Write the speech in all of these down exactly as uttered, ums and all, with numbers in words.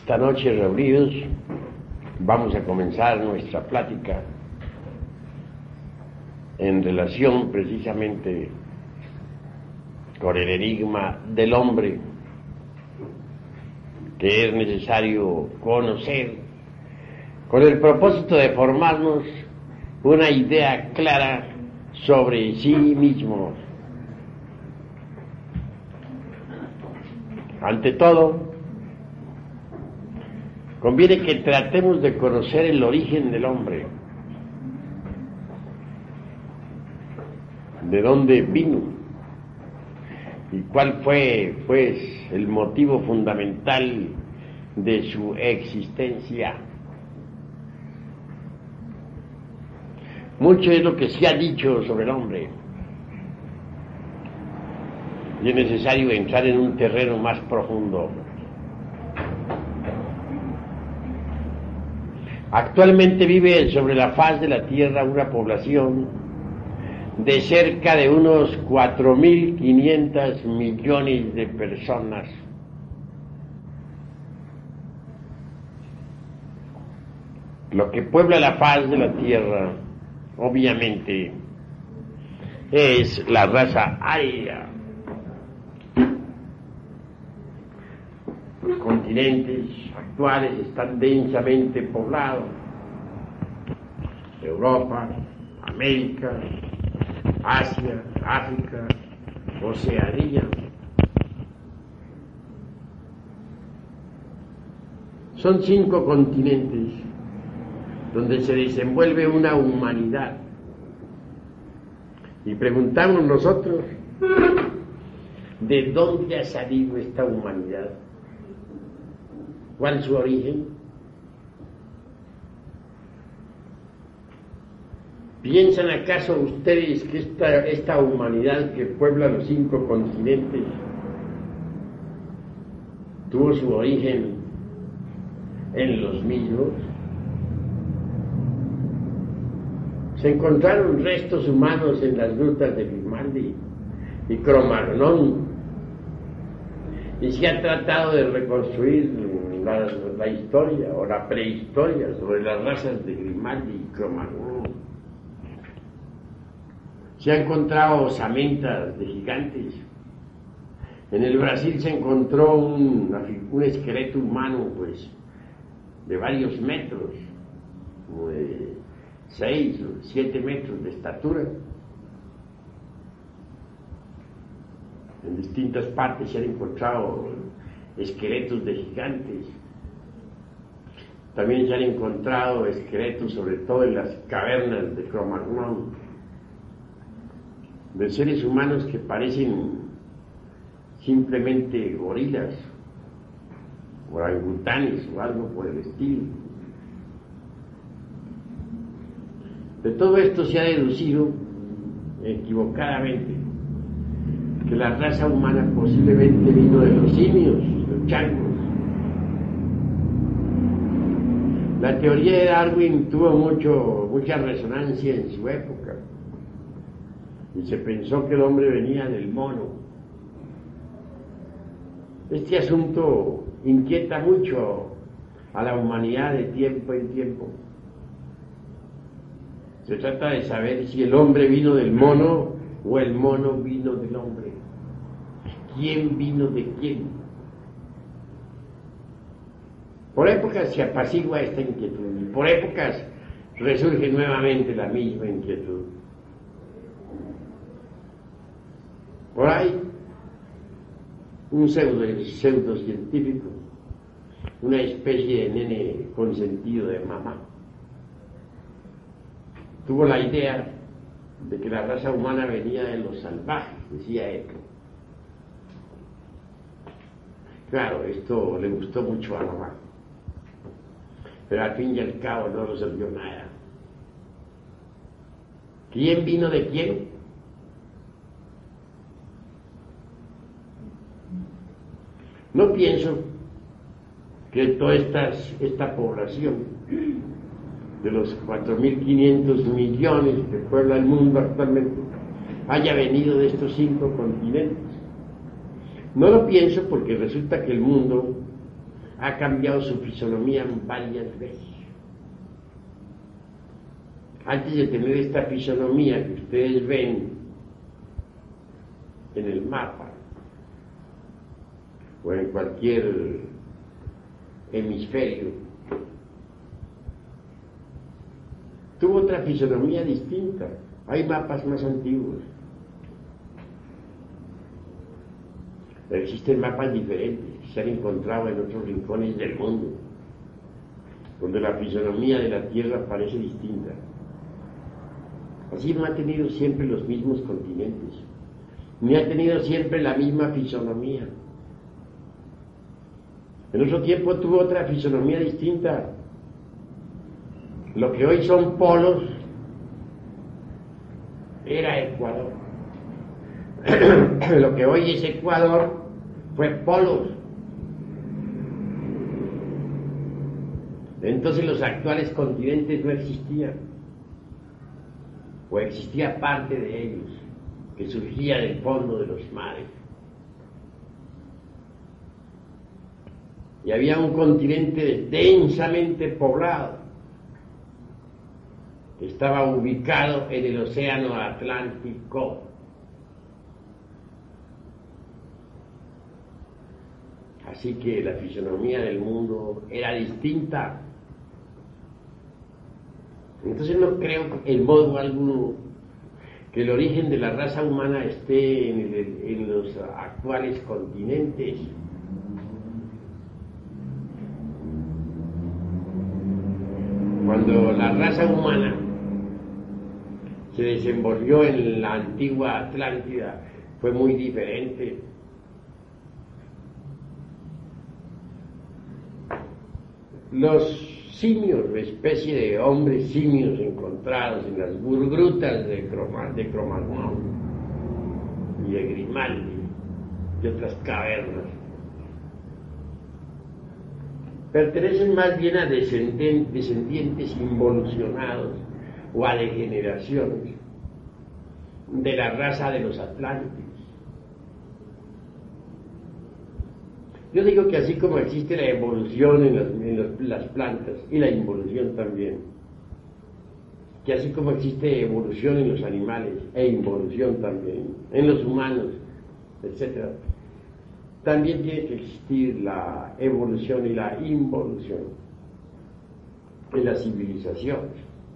Esta noche reunidos vamos a comenzar nuestra plática en relación precisamente con el enigma del hombre que es necesario conocer con el propósito de formarnos una idea clara sobre sí mismos. Ante todo, conviene que tratemos de conocer el origen del hombre, de dónde vino y cuál fue, pues, el motivo fundamental de su existencia. Mucho es lo que se ha dicho sobre el hombre y es necesario entrar en un terreno más profundo. Actualmente vive sobre la faz de la tierra una población de cerca de unos cuatro mil quinientos millones de personas. Lo que puebla la faz de la tierra, obviamente, es la raza aria. Los continentes actuales están densamente poblados: Europa, América, Asia, África, Oceanía. Son cinco continentes donde se desenvuelve una humanidad. Y preguntamos nosotros, ¿de dónde ha salido esta humanidad? ¿Cuál es su origen? ¿Piensan acaso ustedes que esta, esta humanidad que puebla los cinco continentes tuvo su origen en los mismos? Se encontraron restos humanos en las grutas de Grimaldi y Cro-Magnon, y se ha tratado de reconstruir la, la historia o la prehistoria sobre las razas de Grimaldi y Cro-Magnon. Se han encontrado osamentas de gigantes. En el Brasil se encontró un, un esqueleto humano, pues, de varios metros, como de seis o siete metros de estatura. En distintas partes se han encontrado esqueletos de gigantes. También se han encontrado esqueletos, sobre todo en las cavernas de Cro-Magnon, de seres humanos que parecen simplemente gorilas, orangutanes o algo por el estilo. De todo esto se ha deducido equivocadamente que la raza humana posiblemente vino de los simios, los changos. La teoría de Darwin tuvo mucho, mucha resonancia en su época, y se pensó que el hombre venía del mono. Este asunto inquieta mucho a la humanidad de tiempo en tiempo. Se trata de saber si el hombre vino del mono o el mono vino del hombre. ¿Quién vino de quién? Por épocas se apacigua esta inquietud y por épocas resurge nuevamente la misma inquietud. Por ahí, un pseudo, pseudocientífico, una especie de nene consentido de mamá, tuvo la idea de que la raza humana venía de los salvajes, decía él. Claro, esto le gustó mucho a mamá, pero al fin y al cabo no resolvió nada. ¿Quién vino de quién? No pienso que toda esta, esta población de los cuatro mil quinientos millones que puebla el mundo actualmente haya venido de estos cinco continentes. No lo pienso porque resulta que el mundo ha cambiado su fisonomía varias veces. Antes de tener esta fisonomía que ustedes ven en el mapa o en cualquier hemisferio, tuvo otra fisonomía distinta. Hay mapas más antiguos, pero existen mapas diferentes que se han encontrado en otros rincones del mundo, donde la fisonomía de la Tierra parece distinta. Así no ha tenido siempre los mismos continentes, ni ha tenido siempre la misma fisonomía. En otro tiempo tuvo otra fisonomía distinta. Lo que hoy son polos era Ecuador. Lo que hoy es Ecuador fue polos. Entonces los actuales continentes no existían, o existía parte de ellos que surgía del fondo de los mares. Y había un continente densamente poblado que estaba ubicado en el océano Atlántico. Así que la fisonomía del mundo era distinta. Entonces no creo en modo alguno que el origen de la raza humana esté en, el, en los actuales continentes. Cuando la raza humana se desenvolvió en la antigua Atlántida, fue muy diferente. Los simios, especie de hombres simios encontrados en las grutas de, Croma, de Cromagnon y de Grimaldi y otras cavernas, pertenecen más bien a descendientes, descendientes involucionados o a degeneraciones de la raza de los atlánticos. Yo digo que así como existe la evolución en, las, en los, las plantas y la involución también, que así como existe evolución en los animales e involución también en los humanos, etcétera, también tiene que existir la evolución y la involución en las civilizaciones.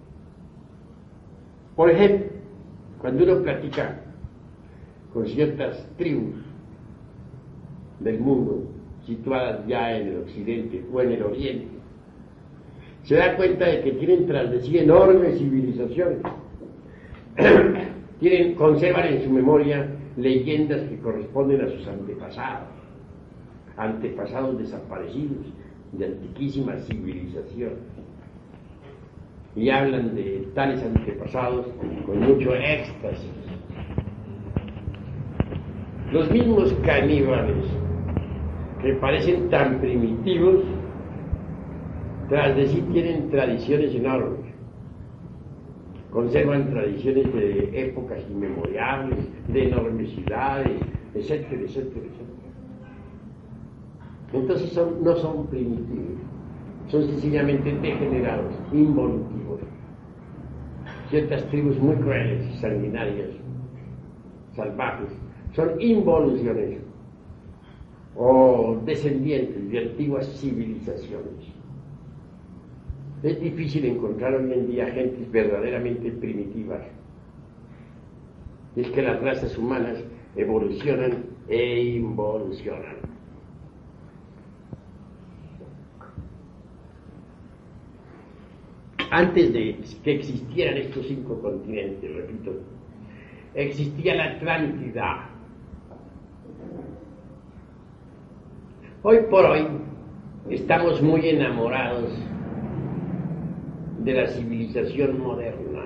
Por ejemplo, cuando uno platica con ciertas tribus del mundo situadas ya en el occidente o en el oriente, se da cuenta de que tienen tras de sí enormes civilizaciones. tienen, conservan en su memoria leyendas que corresponden a sus antepasados, antepasados desaparecidos de antiquísimas civilizaciones, y hablan de tales antepasados con mucho éxtasis. Los mismos caníbales que parecen tan primitivos, tras de sí tienen tradiciones enormes, conservan tradiciones de épocas inmemorables, de enormes ciudades, etcétera, etcétera, etcétera. Entonces son, no son primitivos, son sencillamente degenerados, involutivos. Ciertas tribus muy crueles, sanguinarias, salvajes, son involuciones o descendientes de antiguas civilizaciones. Es difícil encontrar hoy en día gentes verdaderamente primitivas. Es que las razas humanas evolucionan e involucionan. Antes de que existieran estos cinco continentes, repito, existía la Atlántida. Hoy por hoy estamos muy enamorados de la civilización moderna.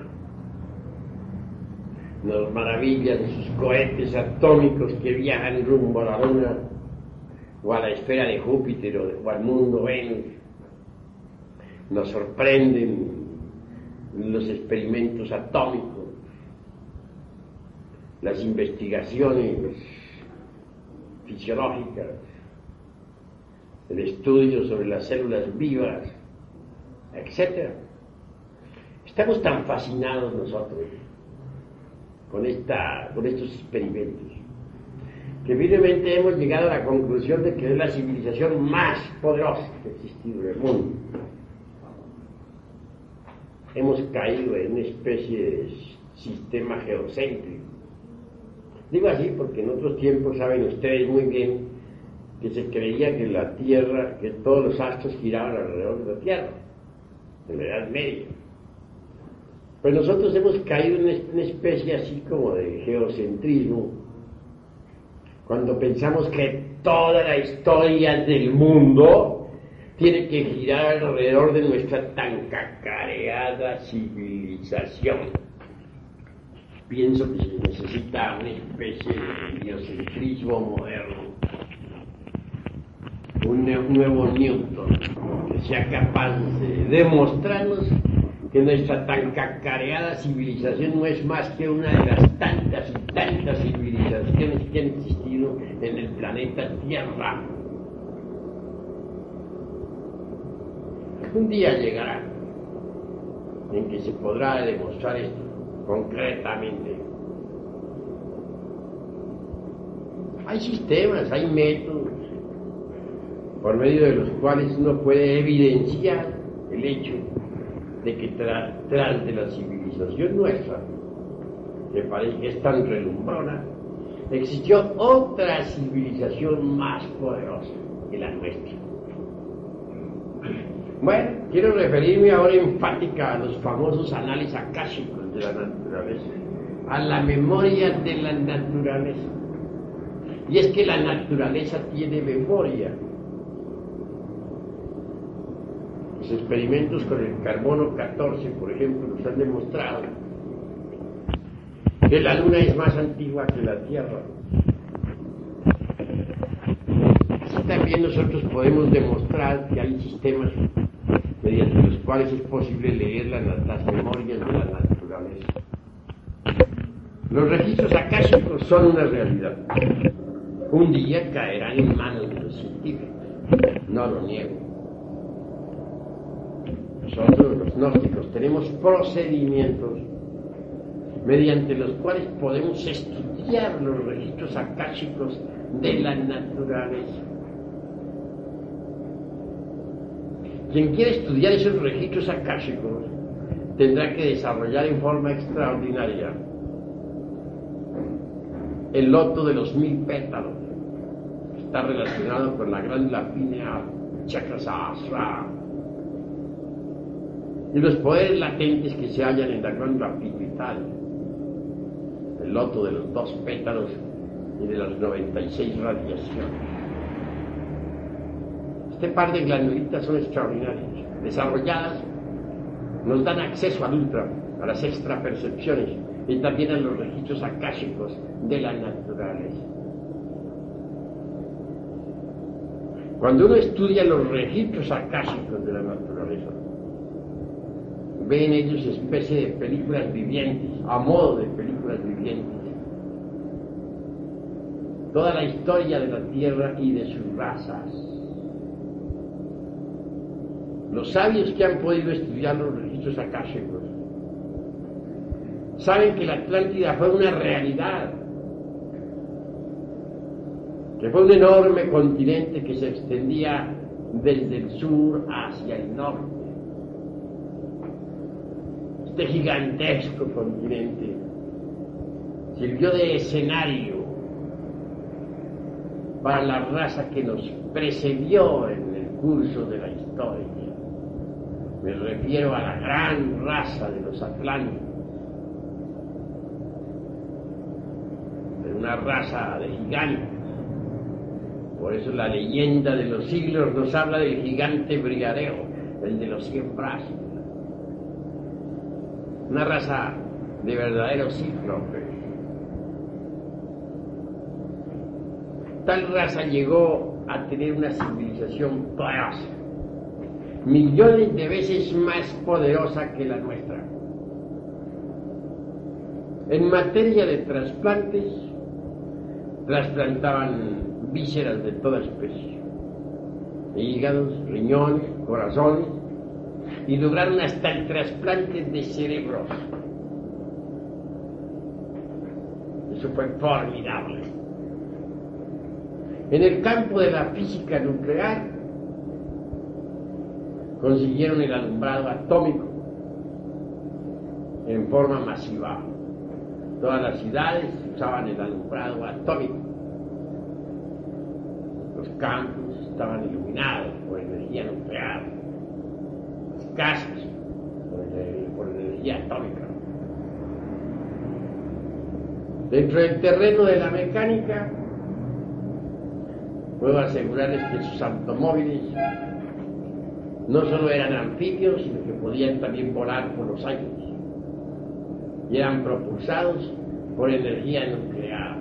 Nos maravillan de sus cohetes atómicos que viajan rumbo a la Luna o a la esfera de Júpiter o, de, o al mundo Venus. Nos sorprenden los experimentos atómicos, las investigaciones fisiológicas, el estudio sobre las células vivas, etcétera. Estamos tan fascinados nosotros con, esta, con estos experimentos que firmemente hemos llegado a la conclusión de que es la civilización más poderosa que ha existido en el mundo. Hemos caído en una especie de sistema geocéntrico. Digo así porque en otros tiempos saben ustedes muy bien que se creía que la Tierra, que todos los astros giraban alrededor de la Tierra, en la Edad Media. Pues nosotros hemos caído en una especie así como de geocentrismo, cuando pensamos que toda la historia del mundo tiene que girar alrededor de nuestra tan cacareada civilización. Pienso que se necesita una especie de geocentrismo moderno, un nuevo Newton, que sea capaz de demostrarnos que nuestra tan cacareada civilización no es más que una de las tantas y tantas civilizaciones que han existido en el planeta Tierra. Un día llegará en que se podrá demostrar esto concretamente. Hay sistemas, hay métodos por medio de los cuales uno puede evidenciar el hecho de que tras, tras de la civilización nuestra, que parece que es tan relumbrona, existió otra civilización más poderosa que la nuestra. Bueno, quiero referirme ahora enfática a los famosos análisis akáshicos de la naturaleza, a la memoria de la naturaleza. Y es que la naturaleza tiene memoria. Los experimentos con el carbono catorce, por ejemplo, nos han demostrado que la Luna es más antigua que la Tierra. Así también nosotros podemos demostrar que hay sistemas mediante los cuales es posible leer la, las memorias de la naturaleza. Los registros akáshicos son una realidad. Un día caerán en manos de los científicos, no lo niego. Nosotros, los gnósticos, tenemos procedimientos mediante los cuales podemos estudiar los registros akáshicos de la naturaleza. Quien quiera estudiar esos registros akáshicos tendrá que desarrollar en forma extraordinaria el loto de los mil pétalos, que está relacionado con la glándula pineal, chakra sahasrara, y los poderes latentes que se hallan en la glándula pituitaria, el loto de los dos pétalos y de las noventa y seis radiaciones. Este par de glandulitas son extraordinarias. Desarrolladas, nos dan acceso al ultra, a las extrapercepciones y también a los registros akáshicos de la naturaleza. Cuando uno estudia los registros akáshicos de la naturaleza, ve en ellos especie de películas vivientes, a modo de películas vivientes, toda la historia de la Tierra y de sus razas. Los sabios que han podido estudiar los registros akáshicos saben que la Atlántida fue una realidad, que fue un enorme continente que se extendía desde el sur hacia el norte. Este gigantesco continente sirvió de escenario para la raza que nos precedió en el curso de la historia. Me refiero a la gran raza de los atlánticos, de una raza de gigantes. Por eso la leyenda de los siglos nos habla del gigante Briareo, el de los cien brazos. Una raza de verdaderos cíclopes. Tal raza llegó a tener una civilización poderosa, millones de veces más poderosa que la nuestra. En materia de trasplantes, trasplantaban vísceras de toda especie. hígados, riñones, corazones, y lograron hasta el trasplante de cerebros. Eso fue formidable. En el campo de la física nuclear, consiguieron el alumbrado atómico en forma masiva. Todas las ciudades usaban el alumbrado atómico. Los campos estaban iluminados por energía nuclear. Las casas por, por energía atómica. Dentro del terreno de la mecánica, puedo asegurarles que sus automóviles no solo eran anfibios, sino que podían también volar por los aires. Y eran propulsados por energía nuclear.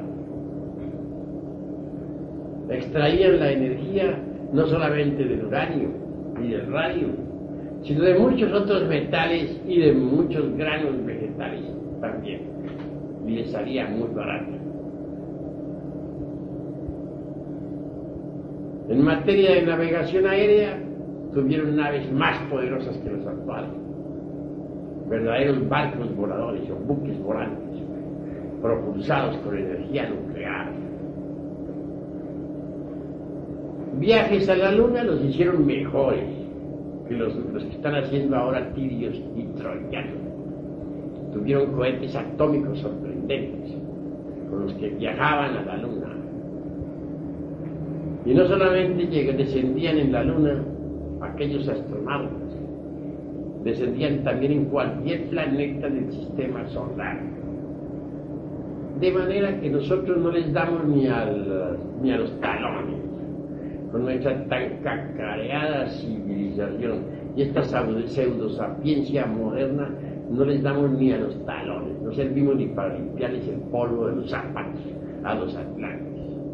Extraían la energía no solamente del uranio y del radio, sino de muchos otros metales y de muchos granos vegetales también. Y les salía muy barato. En materia de navegación aérea, tuvieron naves más poderosas que los actuales. Verdaderos barcos voladores o buques volantes, propulsados con energía nuclear. Viajes a la Luna los hicieron mejores que los, los que están haciendo ahora tirios y troyanos. Tuvieron cohetes atómicos sorprendentes con los que viajaban a la Luna. Y no solamente llegan, descendían en la Luna aquellos astronautas, descendían también en cualquier planeta del sistema solar. De manera que nosotros no les damos ni, al, ni a los talones con nuestra tan cacareada civilización y esta pseudosapiencia moderna. No les damos ni a los talones, no servimos ni para limpiarles el polvo de los zapatos a los atlantes.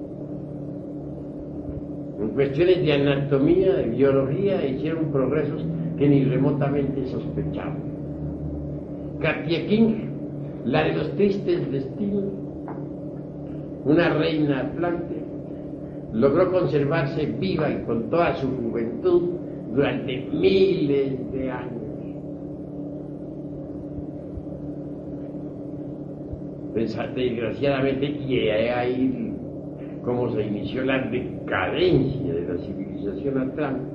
En cuestiones de anatomía, de biología, hicieron progresos que ni remotamente sospechaban. Katia King, la de los tristes destinos, una reina atlante, logró conservarse viva y con toda su juventud durante miles de años. Desgraciadamente, y ahí como se inició la decadencia de la civilización atlántica.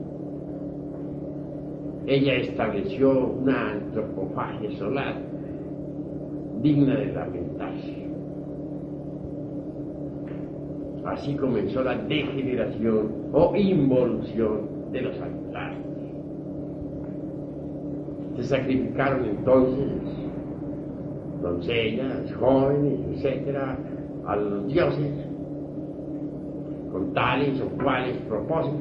Ella estableció una antropofagia solar digna de lamentarse. Así comenzó la degeneración o involución de los atlantes. Se sacrificaron entonces doncellas, jóvenes, etcétera, a los dioses, con tales o cuales propósitos.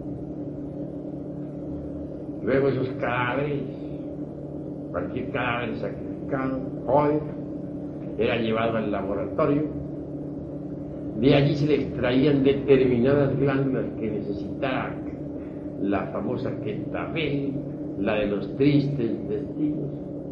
Luego esos cadáveres, cualquier cadáver sacrificado, joven, era llevado al laboratorio. De allí se le extraían determinadas glándulas que necesitaba la famosa Quetzalcoatl, la de los tristes destinos.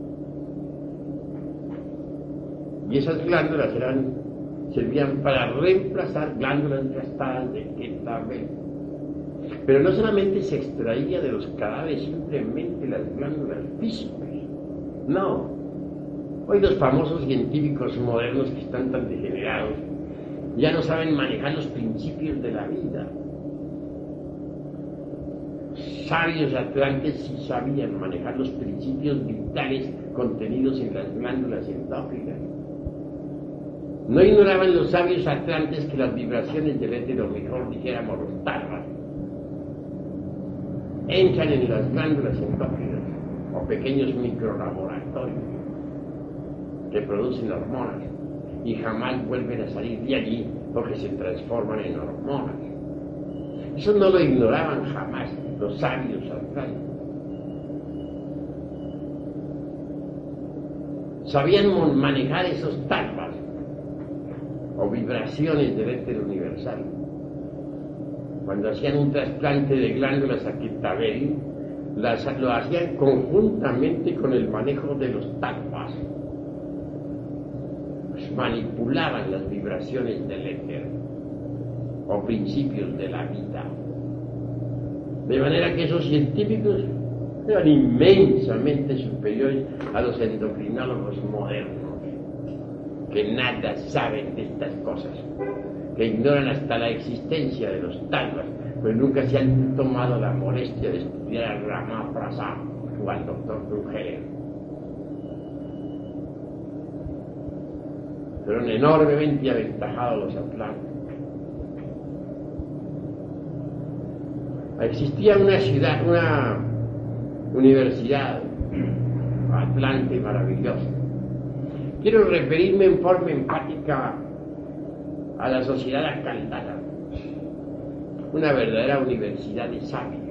Y esas glándulas eran, servían para reemplazar glándulas gastadas de Quetzalcoatl. Pero no solamente se extraía de los cadáveres simplemente las glándulas físicas, no. Hoy los famosos científicos modernos que están tan degenerados ya no saben manejar los principios de la vida. Sabios atlantes sí sabían manejar los principios vitales contenidos en las glándulas endócrinas. No ignoraban los sabios atlantes que las vibraciones del éter, o mejor dijéramos los tarras, entran en las glándulas endócrinas o pequeños microlaboratorios que producen hormonas y jamás vuelven a salir de allí porque se transforman en hormonas. Eso no lo ignoraban jamás los sabios atlantes. Sabían manejar esos tarras o vibraciones del éter universal. Cuando hacían un trasplante de glándulas a Quetzalcoatl, las, lo hacían conjuntamente con el manejo de los talpas. Pues manipulaban las vibraciones del éter o principios de la vida. De manera que esos científicos eran inmensamente superiores a los endocrinólogos modernos, que nada saben de estas cosas, que ignoran hasta la existencia de los talvas, pues nunca se han tomado la molestia de estudiar a Rama Prasad o al doctor Bruggeler. Fueron enormemente aventajados los atlantes. Existía una ciudad, una universidad atlante maravillosa. Quiero referirme en forma empática a la sociedad acaldana, una verdadera universidad de sabios.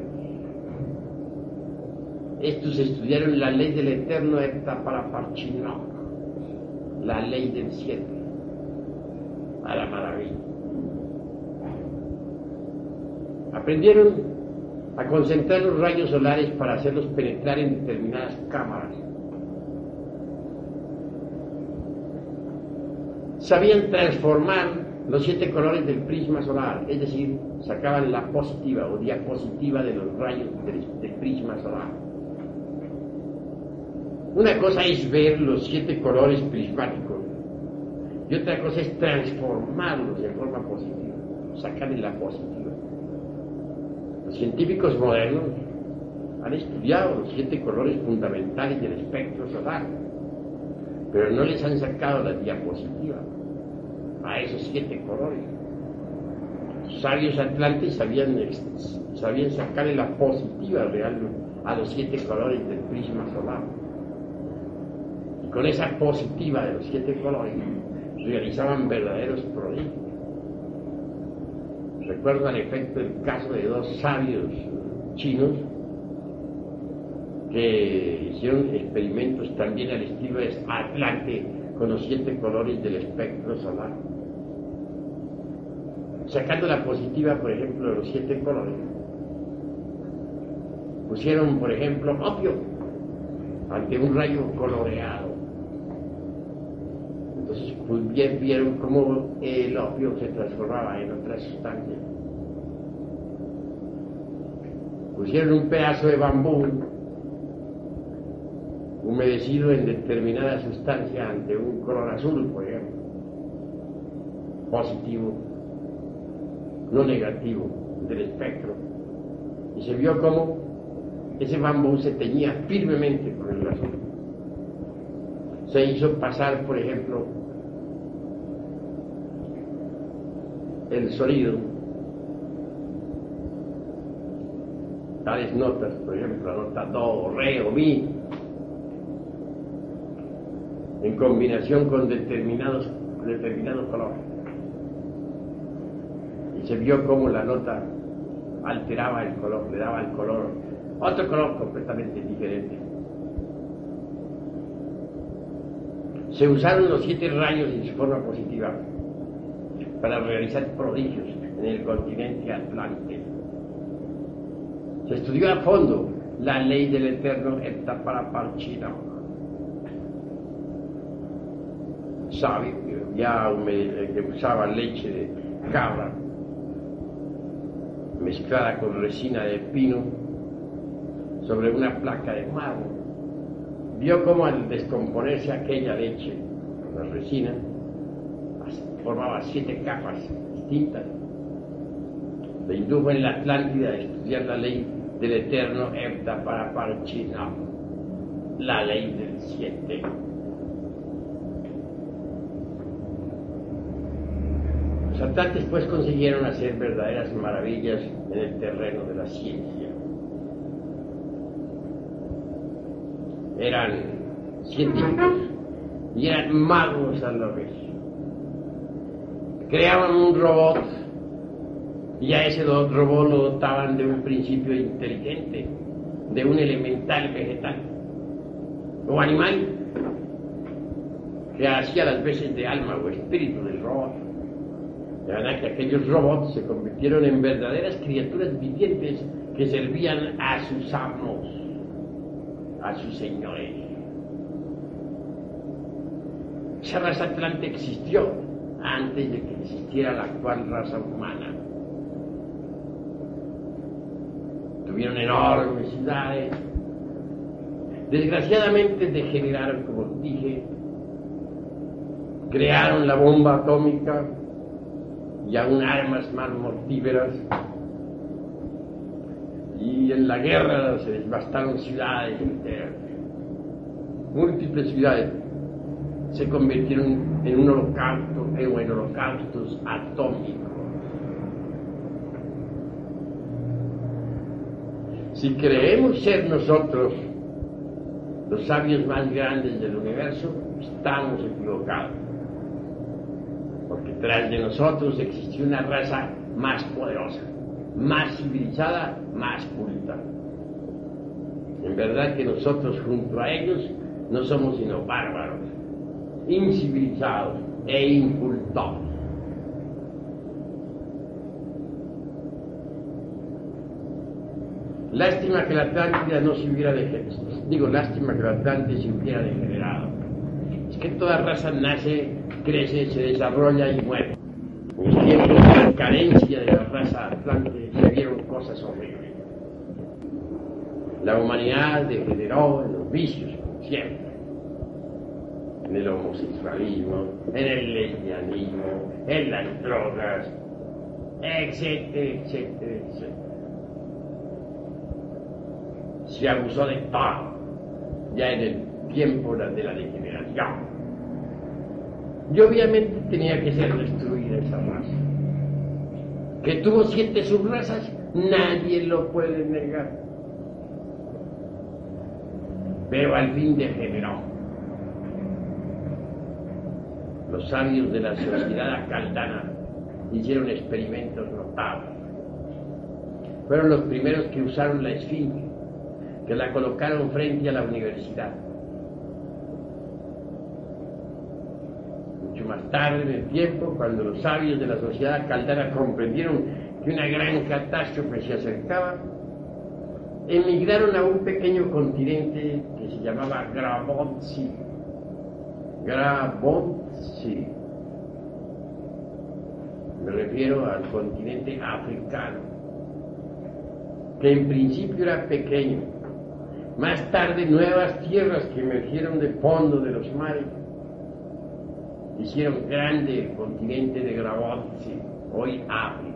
Estos estudiaron la ley del eterno Eptaparaparchino, la ley del siete, a la maravilla. Aprendieron a concentrar los rayos solares para hacerlos penetrar en determinadas cámaras. Sabían transformar los siete colores del prisma solar, es decir, sacaban la positiva o diapositiva de los rayos del, del prisma solar. Una cosa es ver los siete colores prismáticos y otra cosa es transformarlos de forma positiva, sacarle la positiva. Los científicos modernos han estudiado los siete colores fundamentales del espectro solar, pero no les han sacado la diapositiva a esos siete colores. Los sabios atlantes sabían, sabían sacarle la positiva real a los siete colores del prisma solar. Y con esa positiva de los siete colores realizaban verdaderos prodigios. Recuerdo al efecto el caso de dos sabios chinos que hicieron experimentos también al estilo de Atlante con los siete colores del espectro solar. Sacando la positiva, por ejemplo, de los siete colores, pusieron, por ejemplo, opio ante un rayo coloreado. Entonces, pues bien vieron cómo el opio se transformaba en otras sustancias. Pusieron un pedazo de bambú humedecido en determinada sustancia ante un color azul, por ejemplo, positivo, no negativo, del espectro, y se vio cómo ese bambú se teñía firmemente con el azul. Se hizo pasar, por ejemplo, el sonido, tales notas, por ejemplo, la nota do, re o mi, en combinación con determinados, determinado color. Y se vio cómo la nota alteraba el color, le daba el color, otro color completamente diferente. Se usaron los siete rayos en su forma positiva para realizar prodigios en el continente atlante. Se estudió a fondo la ley del eterno Eptaparaparchino. Sabio, ya que usaba leche de cabra mezclada con resina de pino sobre una placa de mármol. Vio cómo al descomponerse aquella leche, la resina, formaba siete capas distintas. Le indujo en la Atlántida a estudiar la ley del eterno Eptaparaparchino, la ley del siete. Los atlantes pues consiguieron hacer verdaderas maravillas en el terreno de la ciencia. Eran científicos y eran magos a la vez. Creaban un robot y a ese robot lo dotaban de un principio inteligente, de un elemental vegetal o animal que hacía las veces de alma o espíritu del robot. De verdad que aquellos robots se convirtieron en verdaderas criaturas vivientes que servían a sus amos, a sus señores. Esa raza atlante existió antes de que existiera la actual raza humana. tuvieron enormes ciudades. Desgraciadamente degeneraron, como dije, crearon la bomba atómica y aún armas más mortíferas, y en la guerra se devastaron ciudades enteras. Múltiples ciudades se convirtieron en un holocausto, en holocaustos atómicos. Si creemos ser nosotros los sabios más grandes del universo, estamos equivocados, porque tras de nosotros existió una raza más poderosa, más civilizada, más culta. En verdad que nosotros junto a ellos no somos sino bárbaros, incivilizados e incultos. Lástima que la Atlántida no se hubiera degenerado, digo, lástima que la Atlántida se hubiera degenerado. Es que toda raza nace, crece, se desarrolla y muere. En los tiempos de la carencia de la raza atlante se vieron cosas horribles. La humanidad degeneró en los vicios, como siempre, en el homosexualismo, en el lesbianismo, en las drogas, etcétera, etcétera, etcétera. Se abusó de todo, ya en el tiempo de la degeneración. Y obviamente tenía que ser destruida esa raza. Que tuvo siete subrazas, nadie lo puede negar. Pero al fin degeneró. Los sabios de la sociedad acaldana hicieron experimentos notables. Fueron los primeros que usaron la esfinge, que la colocaron frente a la universidad. Mucho más tarde en el tiempo, cuando los sabios de la sociedad caldana comprendieron que una gran catástrofe se acercaba, emigraron a un pequeño continente que se llamaba Grabovsi. Grabovsi. Me refiero al continente africano, que en principio era pequeño. Más tarde, nuevas tierras que emergieron del fondo de los mares hicieron grande el continente de Grabovsi, hoy África.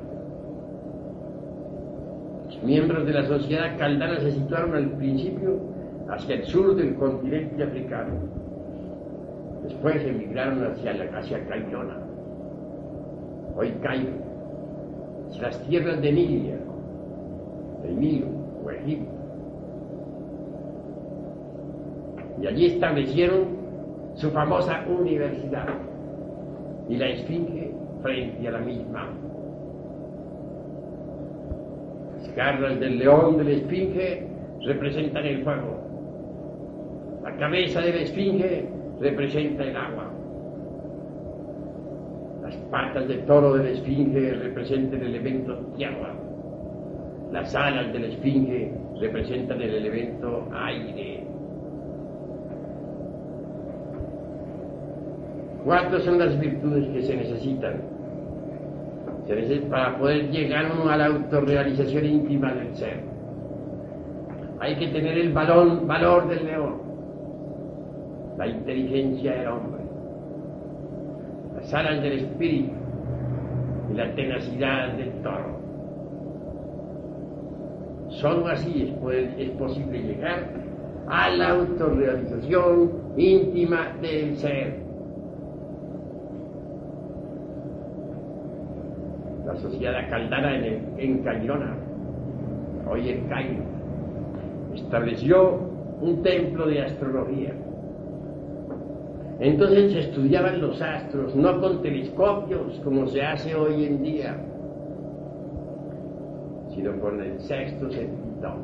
Los miembros de la sociedad caldana se situaron al principio hacia el sur del continente africano. Después emigraron hacia, la, hacia Cayona, hoy Cairo, hacia las tierras de Nilia, el Nilo o Egipto. Y allí establecieron su famosa universidad y la esfinge frente a la misma. Las garras del león de la esfinge representan el fuego. La cabeza de la esfinge representa el agua. Las patas de toro de la esfinge representan el elemento tierra. Las alas de la esfinge representan el elemento aire. Cuatro son las virtudes que se necesitan, se necesita para poder llegar uno a la autorrealización íntima del ser. Hay que tener el valor, valor del león, la inteligencia del hombre, las alas del espíritu y la tenacidad del toro. Solo así es, poder, es posible llegar a la autorrealización íntima del ser. La sociedad caldana en, el, en Cayona, hoy en Cairo, estableció un templo de astrología. Entonces se estudiaban los astros, no con telescopios como se hace hoy en día, sino con el sexto sentido.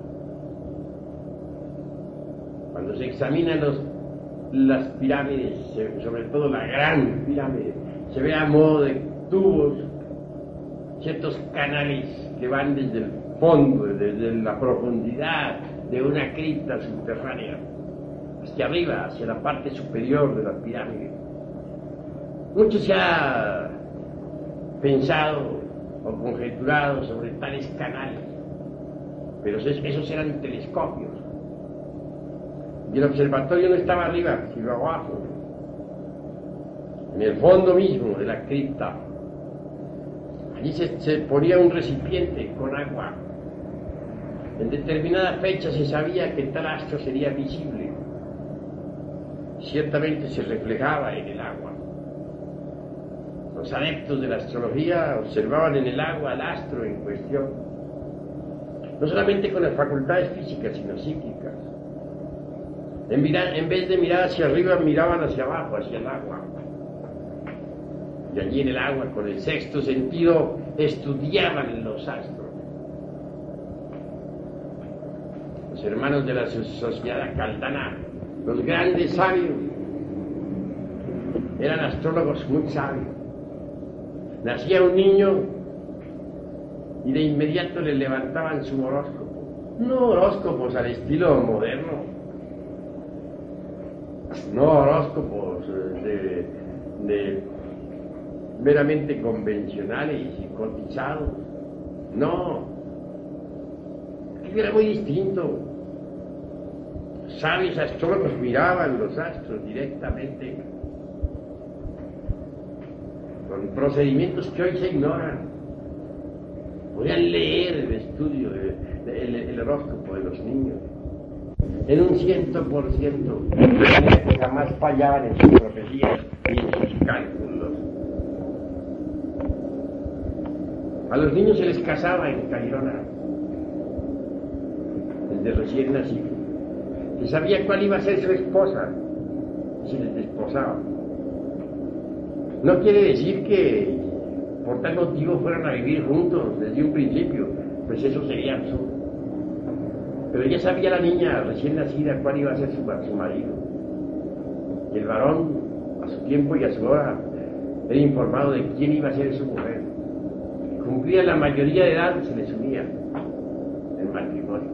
Cuando se examinan los, las pirámides, sobre todo la gran pirámide, se ve a modo de tubos ciertos canales que van desde el fondo, desde la profundidad de una cripta subterránea hacia arriba, hacia la parte superior de la pirámide. Mucho se ha pensado o conjeturado sobre tales canales, pero esos eran telescopios. Y el observatorio no estaba arriba, sino abajo, en el fondo mismo de la cripta. Allí se, se ponía un recipiente con agua. En determinada fecha se sabía que tal astro sería visible. Ciertamente se reflejaba en el agua. Los adeptos de la astrología observaban en el agua al astro en cuestión, no solamente con las facultades físicas, sino psíquicas. En, mirar, en vez de mirar hacia arriba, miraban hacia abajo, hacia el agua. Y allí en el agua, con el sexto sentido, estudiaban los astros. Los hermanos de la sociedad caldana, los grandes sabios, eran astrólogos muy sabios. Nacía un niño y de inmediato le levantaban su horóscopo. No horóscopos al estilo moderno, no horóscopos de, de meramente convencionales y cotizados. No, aquello era muy distinto. Sabios astrólogos miraban los astros directamente, con procedimientos que hoy se ignoran. Podían leer el estudio, el, el, el horóscopo de los niños en un ciento por ciento, que jamás fallaban en sus profecías y en sus cálculos. A los niños se les casaba en Cairona, desde recién nacido. Se sabía cuál iba a ser su esposa, y se les desposaba. No quiere decir que por tal motivo fueran a vivir juntos desde un principio, pues eso sería absurdo. Pero ya sabía la niña recién nacida cuál iba a ser su, su marido. Y el varón, a su tiempo y a su hora, era informado de quién iba a ser su mujer. Cumplía la mayoría de edad, se les unía el matrimonio.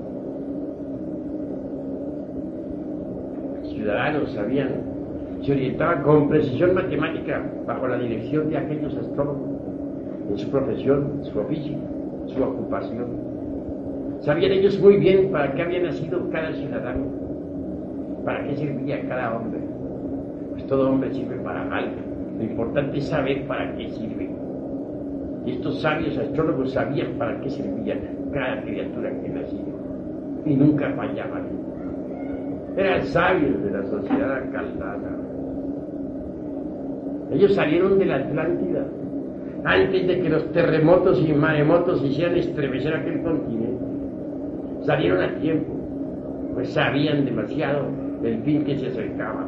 Los ciudadanos sabían, se orientaban con precisión matemática bajo la dirección de aquellos astrólogos en su profesión, su oficio, su ocupación. Sabían ellos muy bien para qué había nacido cada ciudadano, para qué servía cada hombre. Pues todo hombre sirve para algo. Lo importante es saber para qué sirve. Y estos sabios astrólogos sabían para qué servía cada criatura que nacía. Y nunca fallaban. Eran sabios de la sociedad caldana. Ellos salieron de la Atlántida antes de que los terremotos y maremotos hicieran estremecer aquel continente. Salieron a tiempo, pues sabían demasiado del fin que se acercaba.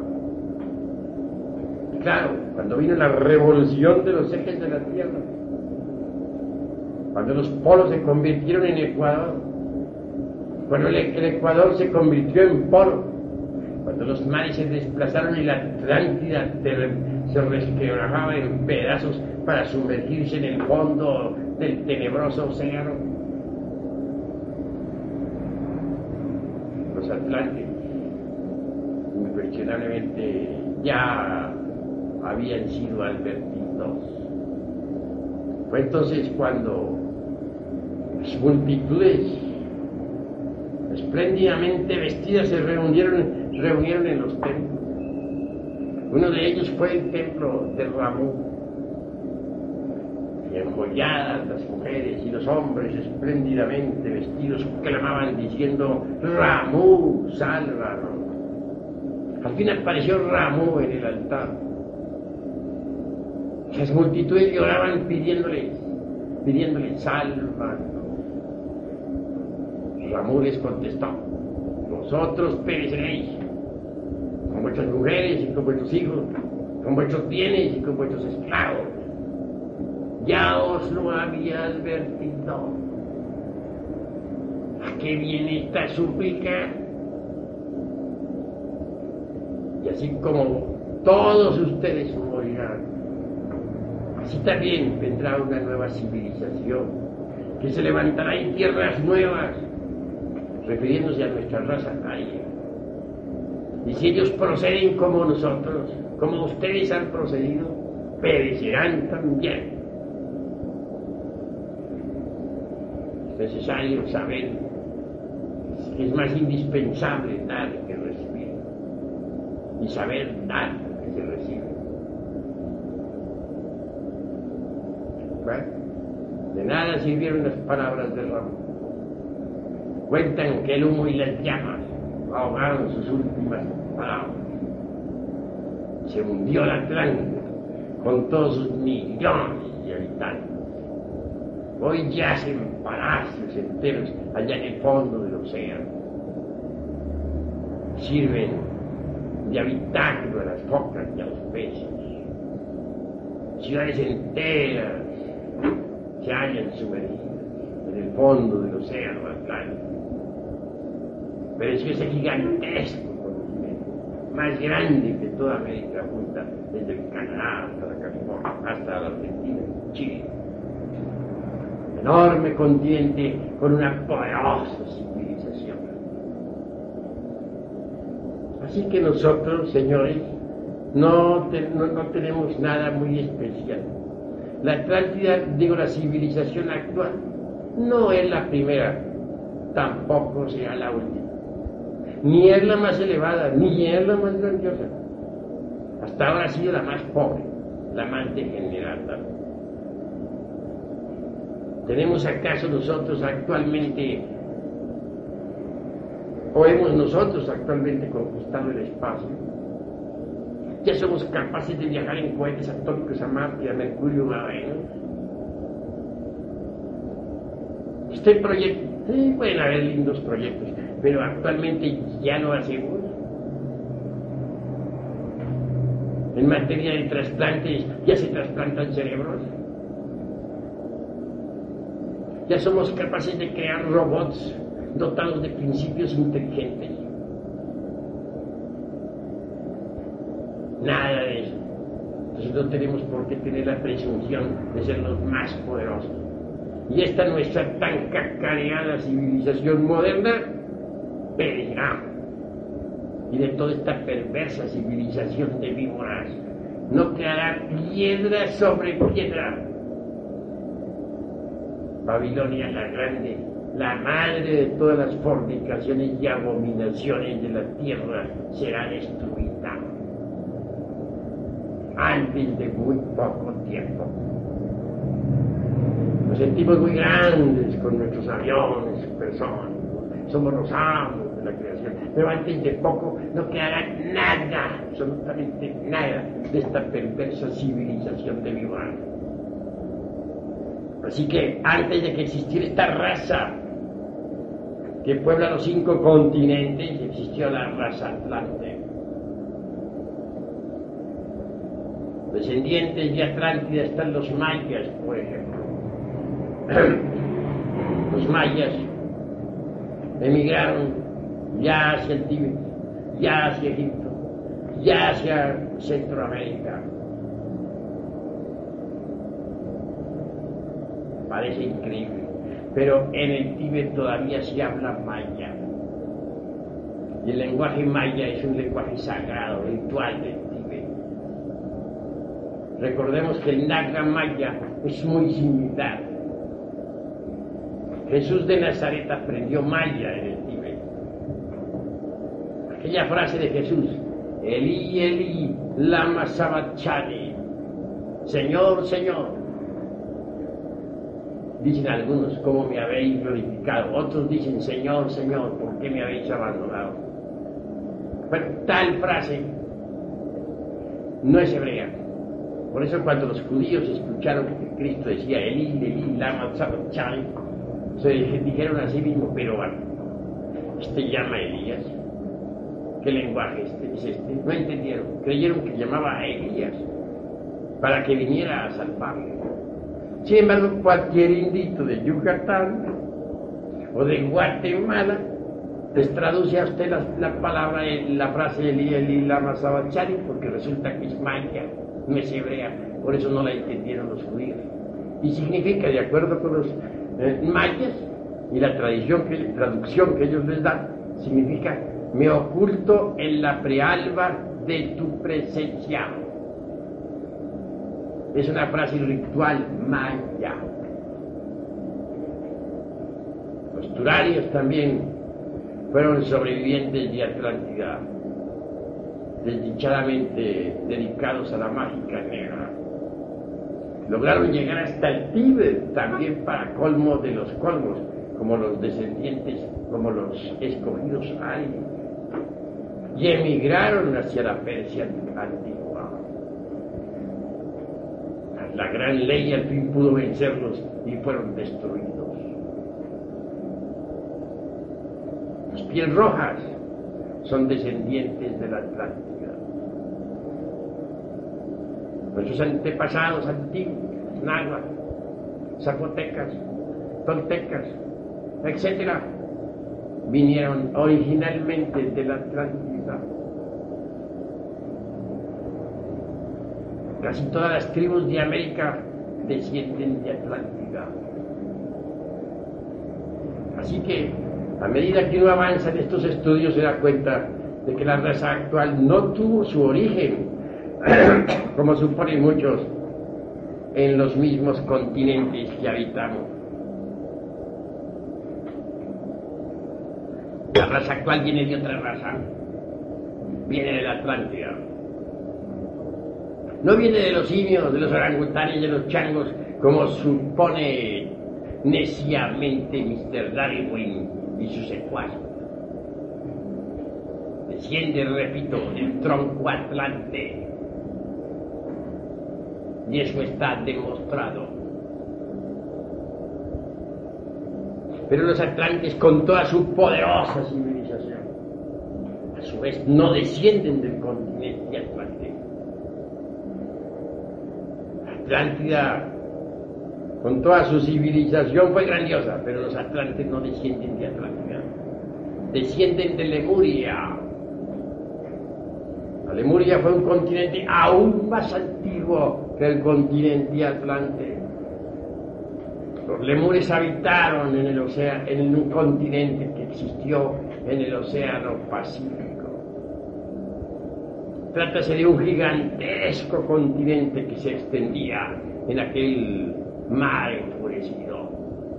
Y claro, cuando vino la revolución de los ejes de la Tierra, cuando los polos se convirtieron en Ecuador, cuando el, el Ecuador se convirtió en polo, cuando los mares se desplazaron y la Atlántida se resquebrajaba en pedazos para sumergirse en el fondo del tenebroso océano, los atlantes incuestionablemente ya habían sido advertidos. Fue entonces cuando las multitudes espléndidamente vestidas se reunieron, reunieron en los templos. Uno de ellos fue el templo de Ramú, y enjolladas las mujeres y los hombres espléndidamente vestidos clamaban diciendo: Ramú, sálvanos. Al fin apareció Ramú en el altar. Las multitudes lloraban pidiéndole, pidiéndole: sálvanos. Ramú les contestó: vosotros pereceréis, con vuestras mujeres y con vuestros hijos, con vuestros bienes y con vuestros esclavos. Ya os lo había advertido. ¿A qué viene esta súplica? Y así como todos ustedes morirán, así también vendrá una nueva civilización que se levantará en tierras nuevas, refiriéndose a nuestra raza aria. Y si ellos proceden como nosotros, como ustedes han procedido, perecerán también. Es necesario saber que es más indispensable dar que recibir, y saber dar que se recibe. Bueno, de nada sirvieron las palabras de Ramón. Cuentan que el humo y las llamas ahogaron sus últimas palabras. Se hundió la Atlántida con todos sus millones de habitantes. Hoy yacen palacios enteros allá en el fondo del océano. Sirven de habitáculo a las focas y a los peces. Ciudades enteras se hallan sumergidas en el fondo del océano Atlántico. Pero es que ese gigantesco continente, más grande que toda América junta, desde el Canadá hasta la California, hasta la Argentina, Chile. Enorme continente con una poderosa civilización. Así que nosotros, señores, no, te, no, no tenemos nada muy especial. La Atlántida, digo, la civilización actual, no es la primera, tampoco será la última. Ni es la más elevada, ni es la más grandiosa. Hasta ahora ha sido la más pobre, la más degenerada. ¿Tenemos acaso nosotros actualmente, o hemos nosotros actualmente conquistado el espacio? ¿Ya somos capaces de viajar en cohetes atómicos a Marte, a Mercurio, a Venus? Este proyecto, sí, pueden haber lindos proyectos, pero actualmente ya lo hacemos. En materia de trasplantes, ya se trasplantan cerebros. Ya somos capaces de crear robots dotados de principios inteligentes. Nada de eso. Entonces no tenemos por qué tener la presunción de ser los más poderosos. Y esta nuestra tan cacareada civilización moderna perecerá. Y de toda esta perversa civilización de víboras no quedará piedra sobre piedra. Babilonia la Grande, la madre de todas las fornicaciones y abominaciones de la tierra, será destruida antes de muy poco tiempo. Nos sentimos muy grandes con nuestros aviones supersónicos, somos los amos de la creación, pero antes de poco no quedará nada, absolutamente nada, de esta perversa civilización de víboras. Así que antes de que existiera esta raza que puebla los cinco continentes, existió la raza atlante. Descendientes de Atlántida están los mayas, por ejemplo. Los mayas emigraron ya hacia el Tíbet, ya hacia Egipto, ya hacia Centroamérica. Parece increíble, pero en el Tíbet todavía se habla maya. Y el lenguaje maya es un lenguaje sagrado, ritual del Tíbet. Recordemos que el Naga maya es muy similar. Jesús de Nazaret aprendió maya en el Tíbet. Aquella frase de Jesús, Eli, Eli, lama sabachthani, Señor, Señor. Dicen algunos, ¿cómo me habéis glorificado? Otros dicen, Señor, Señor, ¿por qué me habéis abandonado? Pero tal frase no es hebrea. Por eso cuando los judíos escucharon que Cristo decía, Eli, Eli, lama sabachthani, se dijeron a sí mismos, pero bueno, este llama Elías. ¿Qué lenguaje este es este? No entendieron. Creyeron que llamaba a Elías para que viniera a salvarle. Sin embargo, cualquier indito de Yucatán o de Guatemala les traduce a usted la, la palabra, la frase Eli, Eli, lama sabachthani, porque resulta que es maya, no es hebrea, por eso no la entendieron los judíos. Y significa, de acuerdo con los eh, mayas y la tradición que, traducción que ellos les dan, significa me oculto en la prealba de tu presencia. Es una frase ritual maya. Los turarios también fueron sobrevivientes de Atlántida, desdichadamente dedicados a la mágica negra. Lograron llegar hasta el Tíbet, también para colmo de los colmos, como los descendientes, como los escogidos Ari, y emigraron hacia la Persia antigua. La gran ley al fin pudo vencerlos y fueron destruidos. Las pieles rojas son descendientes de la Atlántida. Nuestros antepasados antiguos, náhuatl, zapotecas, toltecas, etcétera, vinieron originalmente de la Atlántida. Casi todas las tribus de América descienden de Atlántida. Así que, a medida que uno avanza en estos estudios, se da cuenta de que la raza actual no tuvo su origen, como suponen muchos, en los mismos continentes que habitamos. La raza actual viene de otra raza, viene de la Atlántida. No viene de los simios, de los orangutanes, de los changos, como supone neciamente mister Darwin y sus secuaces. Desciende, repito, del tronco atlante. Y eso está demostrado. Pero los atlantes, con toda su poderosa civilización, a su vez no descienden del continente atlante. Atlántida, con toda su civilización, fue grandiosa, pero los atlantes no descienden de Atlántida, descienden de Lemuria. La Lemuria fue un continente aún más antiguo que el continente atlante. Los lemures habitaron en el océano, en un continente que existió en el océano Pacífico. Trátase de un gigantesco continente que se extendía en aquel mar enfurecido.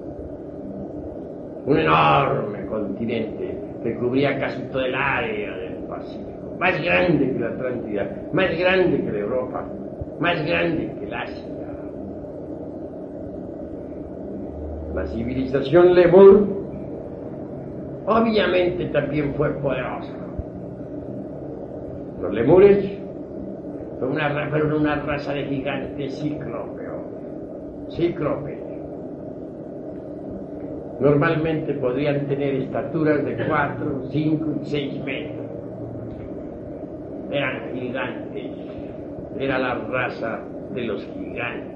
Un enorme continente que cubría casi todo el área del Pacífico, más grande que la Atlántida, más grande que la Europa, más grande que el Asia. La civilización lemur obviamente también fue poderosa. Los lemures fueron una, fueron una raza de gigantes cíclopes. Cíclopes. Normalmente podrían tener estaturas de cuatro, cinco y seis metros. Eran gigantes. Era la raza de los gigantes.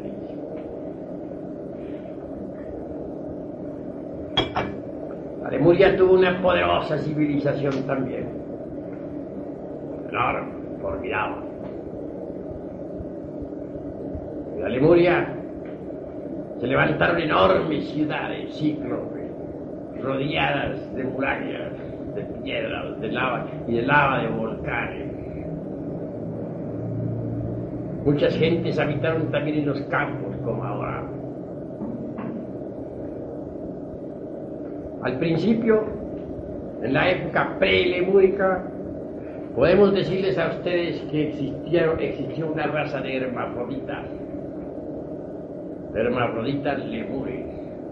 La Lemuria tuvo una poderosa civilización también. Enorme, formidable. En la Lemuria se levantaron enormes ciudades cíclopes, rodeadas de murallas, de piedras, de lava y de lava de volcanes. Muchas gentes habitaron también en los campos, como ahora. Al principio, en la época prelemúrica, podemos decirles a ustedes que existieron, existió una raza de hermafroditas, hermafroditas lemures.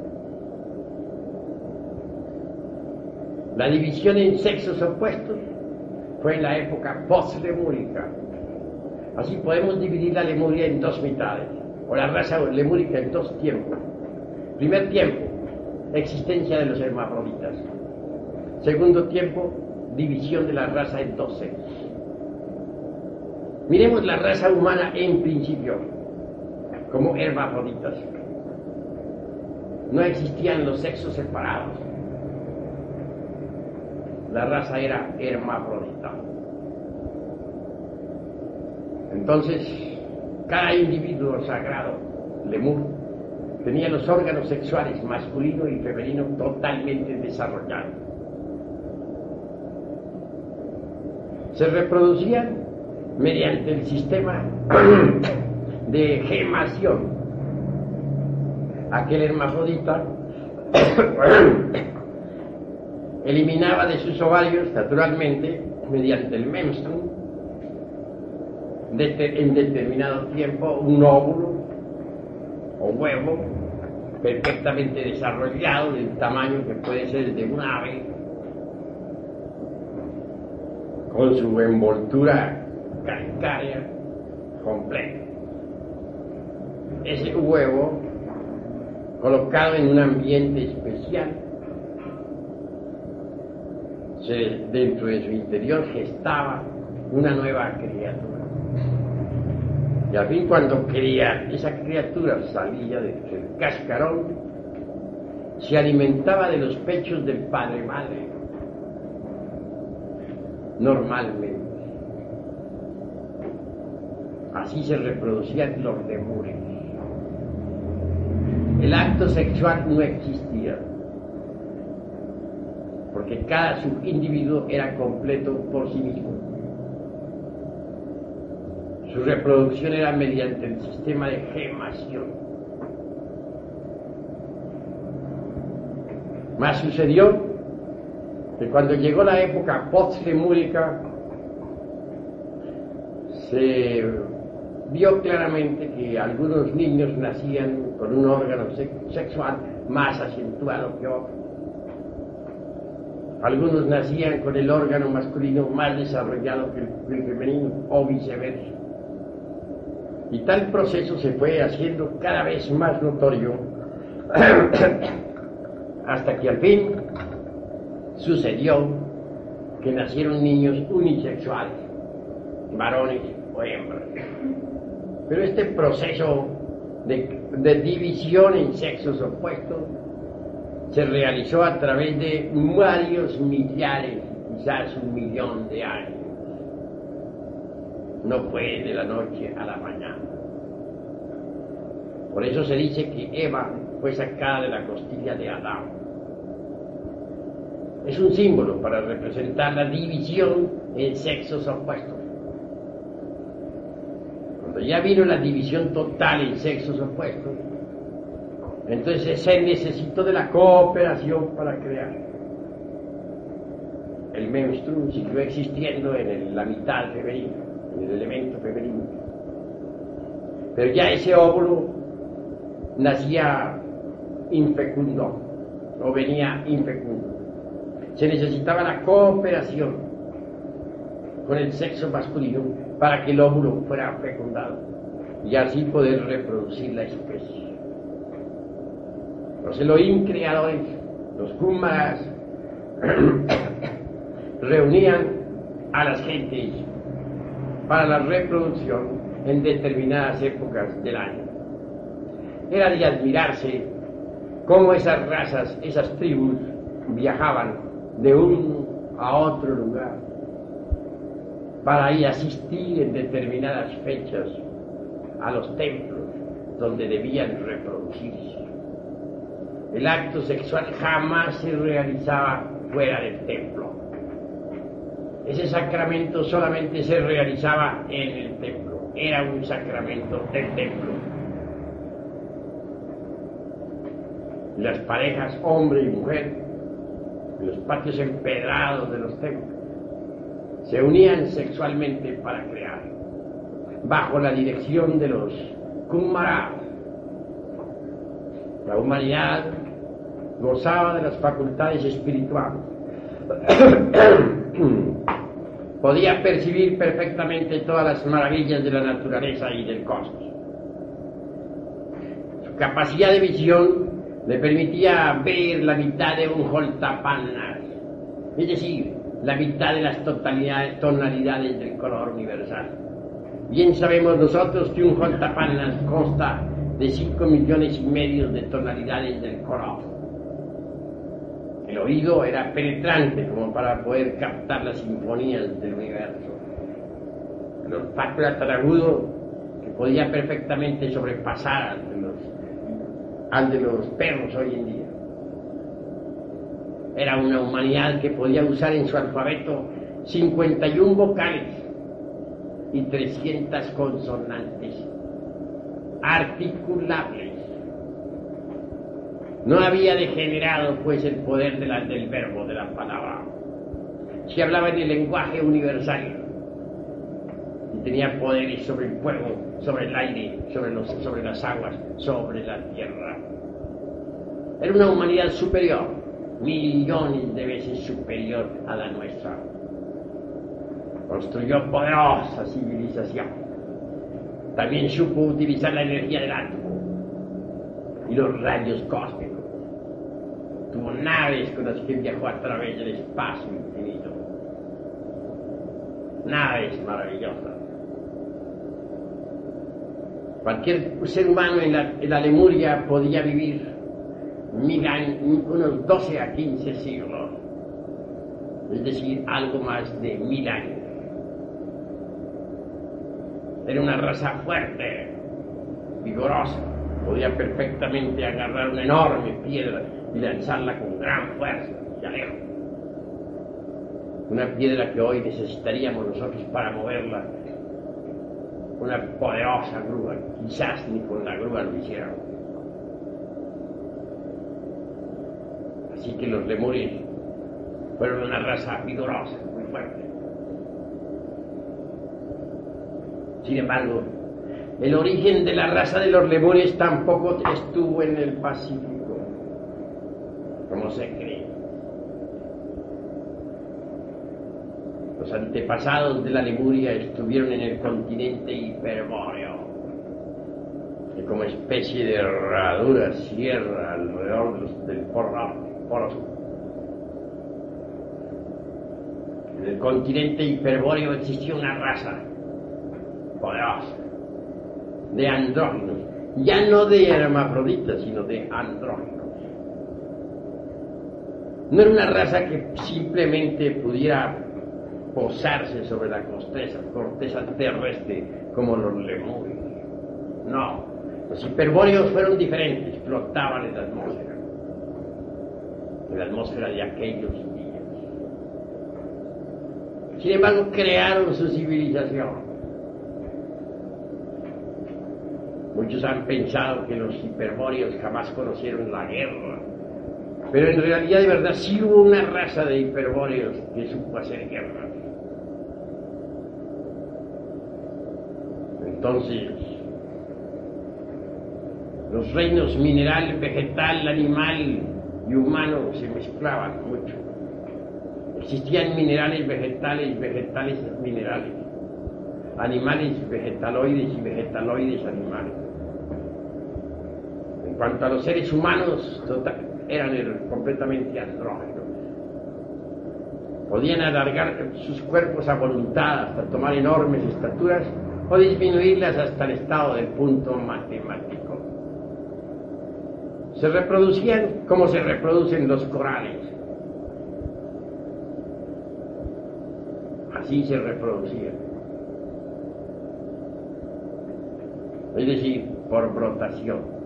La división en sexos opuestos fue en la época postlemúrica. Así podemos dividir la Lemuria en dos mitades, o la raza lemúrica en dos tiempos. Primer tiempo, existencia de los hermafroditas. Segundo tiempo, división de la raza en dos sexos. Miremos la raza humana en principio, como hermafroditas. No existían los sexos separados. La raza era hermafrodita. Entonces, cada individuo sagrado, lemur, tenía los órganos sexuales masculino y femenino totalmente desarrollados. Se reproducían mediante el sistema de gemación. Aquel hermafrodita eliminaba de sus ovarios, naturalmente, mediante el menstruum, de, en determinado tiempo, un óvulo o huevo perfectamente desarrollado, del tamaño que puede ser el de un ave, con su envoltura calcárea completa. Ese huevo, colocado en un ambiente especial, se, dentro de su interior gestaba una nueva criatura. Y al fin, cuando cría, esa criatura salía del cascarón, se alimentaba de los pechos del padre-madre, normalmente. Así se reproducían los lemures. El acto sexual no existía, porque cada subindividuo era completo por sí mismo. Su reproducción era mediante el sistema de gemación. Mas sucedió que cuando llegó la época post-lemúrica, se vio claramente que algunos niños nacían con un órgano sexual más acentuado que otros. Algunos nacían con el órgano masculino más desarrollado que el, el femenino, o viceversa. Y tal proceso se fue haciendo cada vez más notorio hasta que al fin sucedió que nacieron niños unisexuales, varones o hembras. Pero este proceso de, de división en sexos opuestos se realizó a través de varios millares, quizás un millón de años. No fue de la noche a la mañana. Por eso se dice que Eva fue sacada de la costilla de Adán. Es un símbolo para representar la división en sexos opuestos. Cuando ya vino la división total en sexos opuestos, entonces se necesitó de la cooperación para crear. El menstruum siguió existiendo en el, la mitad femenina, en el elemento femenino. Pero ya ese óvulo nacía infecundo, o venía infecundo. Se necesitaba la cooperación con el sexo masculino para que el óvulo fuera fecundado y así poder reproducir la especie. Los Elohim creadores, los Kumaras, reunían a las gentes para la reproducción en determinadas épocas del año. Era de admirarse cómo esas razas, esas tribus, viajaban de un a otro lugar para ir a asistir en determinadas fechas a los templos donde debían reproducirse. El acto sexual jamás se realizaba fuera del templo. Ese sacramento solamente se realizaba en el templo. Era un sacramento del templo. Las parejas, hombre y mujer, en los patios empedrados de los templos, se unían sexualmente para crear, bajo la dirección de los Kumara. La humanidad gozaba de las facultades espirituales. Podía percibir perfectamente todas las maravillas de la naturaleza y del cosmos. Su capacidad de visión le permitía ver la mitad de un Holtapannas, es decir, la mitad de las tonalidades del color universal. Bien sabemos nosotros que un Holtapannas consta de cinco millones y medio de tonalidades del color. El oído era penetrante como para poder captar las sinfonías del universo. El olfato era tan agudo que podía perfectamente sobrepasar al de los, al de los perros hoy en día. Era una humanidad que podía usar en su alfabeto cincuenta y una vocales y trescientas consonantes articulables. No había degenerado pues el poder de la, del verbo, de la palabra. Se hablaba en el lenguaje universal y tenía poderes sobre el fuego, sobre el aire, sobre, los, sobre las aguas, sobre la tierra. Era una humanidad superior, millones de veces superior a la nuestra. Construyó poderosa civilización. También supo utilizar la energía del átomo y los rayos cósmicos. Tuvo naves con las que viajó a través del espacio infinito. Naves maravillosas. Cualquier ser humano en la, en la Lemuria podía vivir mil años, unos doce a quince siglos, es decir, algo más de mil años. Era una raza fuerte, vigorosa, podía perfectamente agarrar una enorme piedra y lanzarla con gran fuerza hacia lejos. Una piedra que hoy necesitaríamos nosotros para moverla, una poderosa grúa, quizás ni con la grúa lo hicieran. Así que los lemures fueron una raza vigorosa, muy fuerte. Sin embargo, el origen de la raza de los lemures tampoco estuvo en el Pacífico, como se cree. Los antepasados de la Lemuria estuvieron en el continente hiperbóreo, que como especie de herradura cierra alrededor del polo sur. En el continente hiperbóreo existía una raza poderosa de andróginos, ya no de hermafroditas, sino de andróginos. No era una raza que simplemente pudiera posarse sobre la corteza, corteza terrestre como los lemures. No, los hiperbóreos fueron diferentes, flotaban en la atmósfera, en la atmósfera de aquellos días. Sin embargo, crearon su civilización. Muchos han pensado que los hiperbóreos jamás conocieron la guerra, pero en realidad de verdad sí hubo una raza de hiperbóreos que supo hacer guerra. Entonces, los reinos mineral, vegetal, animal y humano se mezclaban mucho. Existían minerales vegetales, vegetales minerales, animales vegetaloides y vegetaloides animales. En cuanto a los seres humanos, total, eran completamente andrógenos. Podían alargar sus cuerpos a voluntad hasta tomar enormes estaturas o disminuirlas hasta el estado del punto matemático. Se reproducían como se reproducen los corales. Así se reproducían. Es decir, por brotación.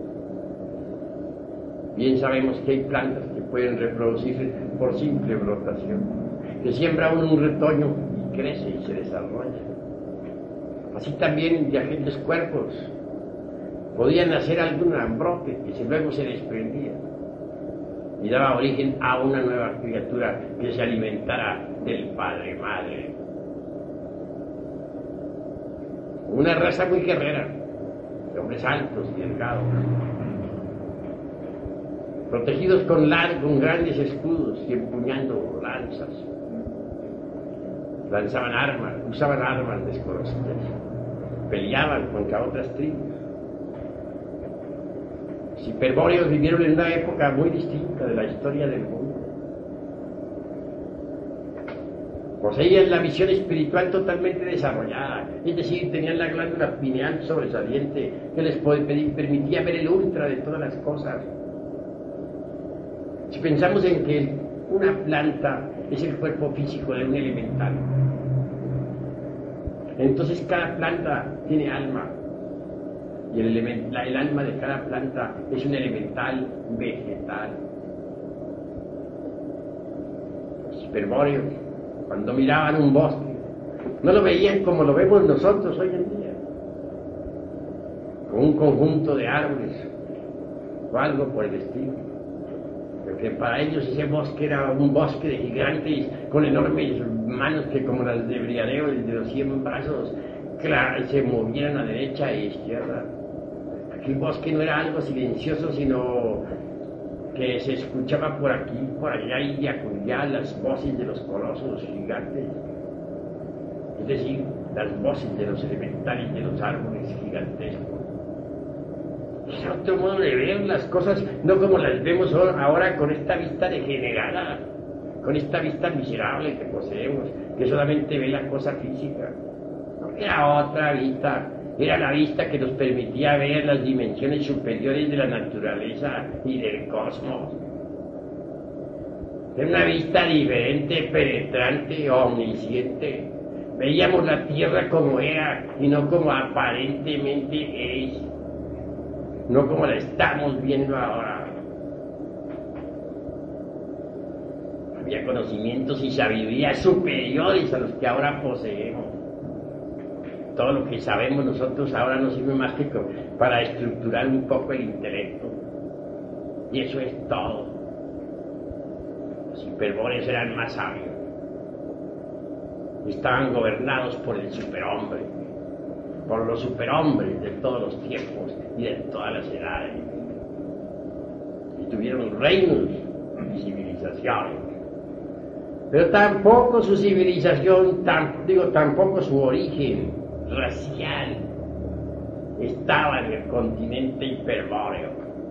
Bien sabemos que hay plantas que pueden reproducirse por simple brotación, que siembra uno un retoño y crece y se desarrolla. Así también de aquellos cuerpos podían hacer algún brote que luego se desprendía y daba origen a una nueva criatura que se alimentara del padre madre. Una raza muy guerrera, de hombres altos y delgados, protegidos con, lar- con grandes escudos y empuñando lanzas. Lanzaban armas, usaban armas desconocidas, peleaban contra otras tribus. Los hiperbóreos vivieron en una época muy distinta de la historia del mundo. Poseían la visión espiritual totalmente desarrollada, es decir, tenían la glándula pineal sobresaliente que les permitía ver el ultra de todas las cosas. Si pensamos en que una planta es el cuerpo físico de un elemental, entonces cada planta tiene alma, y el, element, la, el alma de cada planta es un elemental vegetal. Los hiperbóreos, cuando miraban un bosque, no lo veían como lo vemos nosotros hoy en día, como un conjunto de árboles o algo por el estilo. porque para ellos ese bosque era un bosque de gigantes con enormes manos que como las de Briareo, el de los cien brazos, claro, se movieran a derecha e izquierda. Aquel bosque no era algo silencioso, sino que se escuchaba por aquí, por allá y de acullá las voces de los colosos gigantes, es decir, las voces de los elementales de los árboles gigantescos. Es otro modo de ver las cosas, no como las vemos ahora con esta vista degenerada, con esta vista miserable que poseemos, que solamente ve la cosa física. No, era otra vista, era la vista que nos permitía ver las dimensiones superiores de la naturaleza y del cosmos. Era una vista diferente, penetrante, omnisciente. Veíamos la Tierra como era y no como aparentemente es. No como la estamos viendo ahora. Había conocimientos y sabiduría superiores a los que ahora poseemos. Todo lo que sabemos nosotros ahora no sirve más que para estructurar un poco el intelecto. Y eso es todo. Los hiperbóreos eran más sabios. Estaban gobernados por el superhombre, por los superhombres de todos los tiempos y de todas las edades. Y tuvieron reinos y civilizaciones. Pero tampoco su civilización, tam, digo, tampoco su origen racial estaba en el continente hiperbóreo.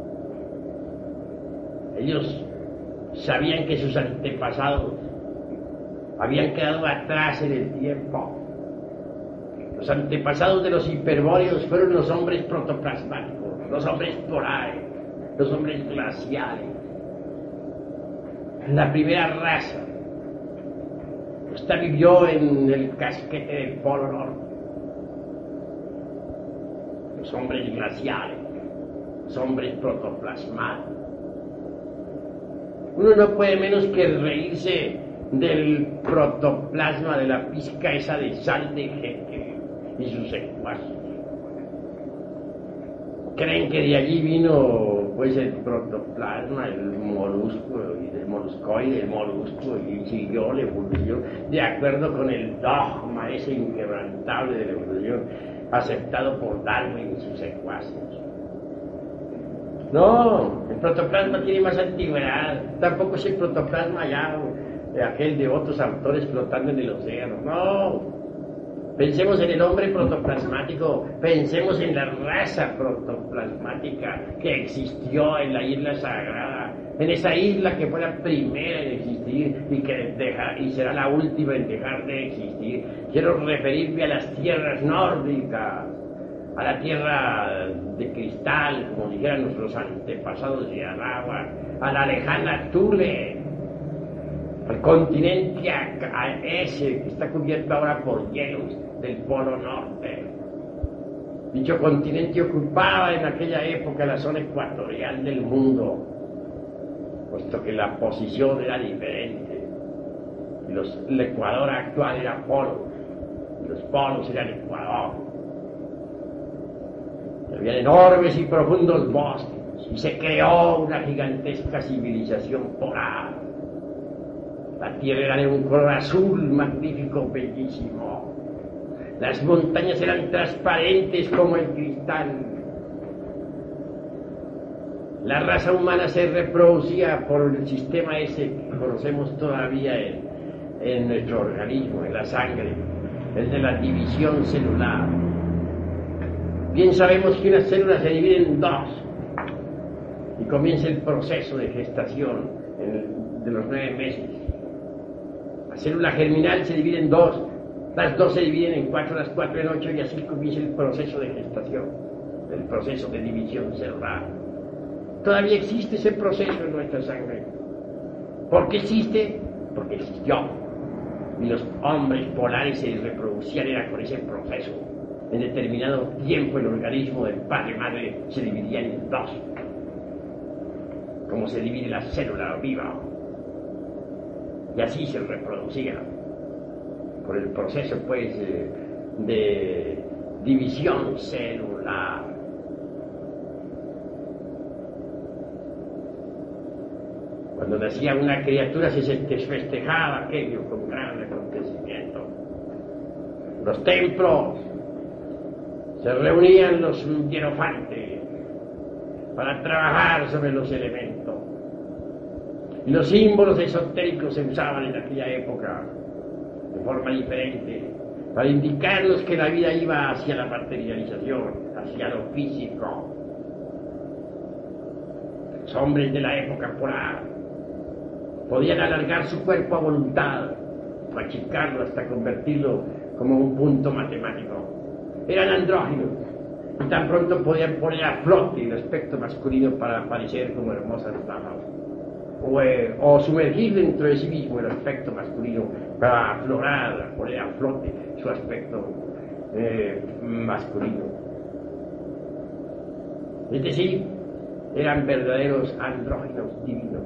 Ellos sabían que sus antepasados habían quedado atrás en el tiempo. Los antepasados de los hiperbóreos fueron los hombres protoplasmáticos, los hombres polares, los hombres glaciales. La primera raza. Esta vivió en el casquete del Polo Norte. Los hombres glaciales, los hombres protoplasmáticos. Uno no puede menos que reírse del protoplasma, de la pizca esa de sal de Haeckel y sus secuaces. Creen que de allí vino pues el protoplasma, el molusco, y el moluscoide, el molusco, y siguió la evolución de acuerdo con el dogma ese inquebrantable de la evolución aceptado por Darwin y sus secuaces. No, el protoplasma tiene más antigüedad. Tampoco es el protoplasma allá, aquel de otros autores flotando en el océano. No. Pensemos en el hombre protoplasmático, pensemos en la raza protoplasmática que existió en la isla sagrada, en esa isla que fue la primera en existir y que deja, y será la última en dejar de existir. Quiero referirme a las tierras nórdicas, a la tierra de cristal, como dijeran nuestros antepasados de Anáhuac, a la lejana Thule, al continente a, a ese que está cubierto ahora por hielos del Polo Norte. Dicho continente ocupaba en aquella época la zona ecuatorial del mundo, puesto que la posición era diferente. Y los, el Ecuador actual era polo, y los polos eran Ecuador. Y había enormes y profundos bosques, y se creó una gigantesca civilización polar. La tierra era de un color azul magnífico, bellísimo. Las montañas eran transparentes como el cristal. La raza humana se reproducía por el sistema ese que conocemos todavía en, en nuestro organismo, en la sangre, el de la división celular. Bien sabemos que una célula se divide en dos y comienza el proceso de gestación en el, de los nueve meses. La célula germinal se divide en dos, las dos se dividen en cuatro, las cuatro en ocho, y así comienza el proceso de gestación, el proceso de división celular. Todavía existe ese proceso en nuestra sangre. ¿Por qué existe? Porque existió. Y los hombres polares se reproducían era con ese proceso. En determinado tiempo el organismo del padre-madre se dividía en dos, como se divide la célula viva. Y así se reproducía por el proceso pues de, de división celular. Cuando nacía una criatura se festejaba aquello con gran acontecimiento. Los templos se reunían los hierofantes para trabajar sobre los elementos. Y los símbolos esotéricos se usaban en aquella época de forma diferente para indicarnos que la vida iba hacia la materialización, hacia lo físico. Los hombres de la época polar podían alargar su cuerpo a voluntad, o achicarlo hasta convertirlo como un punto matemático. Eran andróginos y tan pronto podían poner a flote el aspecto masculino para aparecer como hermosas damas, o, eh, o sumergir dentro de sí mismo el aspecto masculino para aflorar, poner a flote su aspecto eh, masculino. Es decir, eran verdaderos andróginos divinos.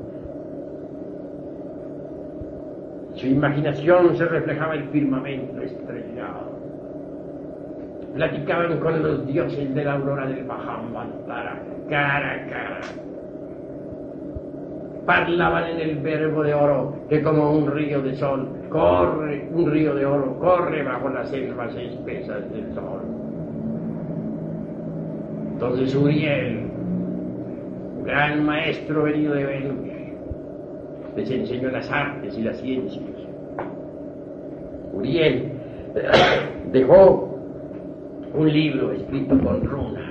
Su imaginación se reflejaba en el firmamento estrellado. Platicaban con los dioses de la aurora del Mahambantara, cara a cara. Parlaban en el verbo de oro que como un río de sol corre, un río de oro corre bajo las selvas espesas del sol. Entonces Uriel, un gran maestro venido de Venus, les enseñó las artes y las ciencias. Uriel dejó un libro escrito con runas,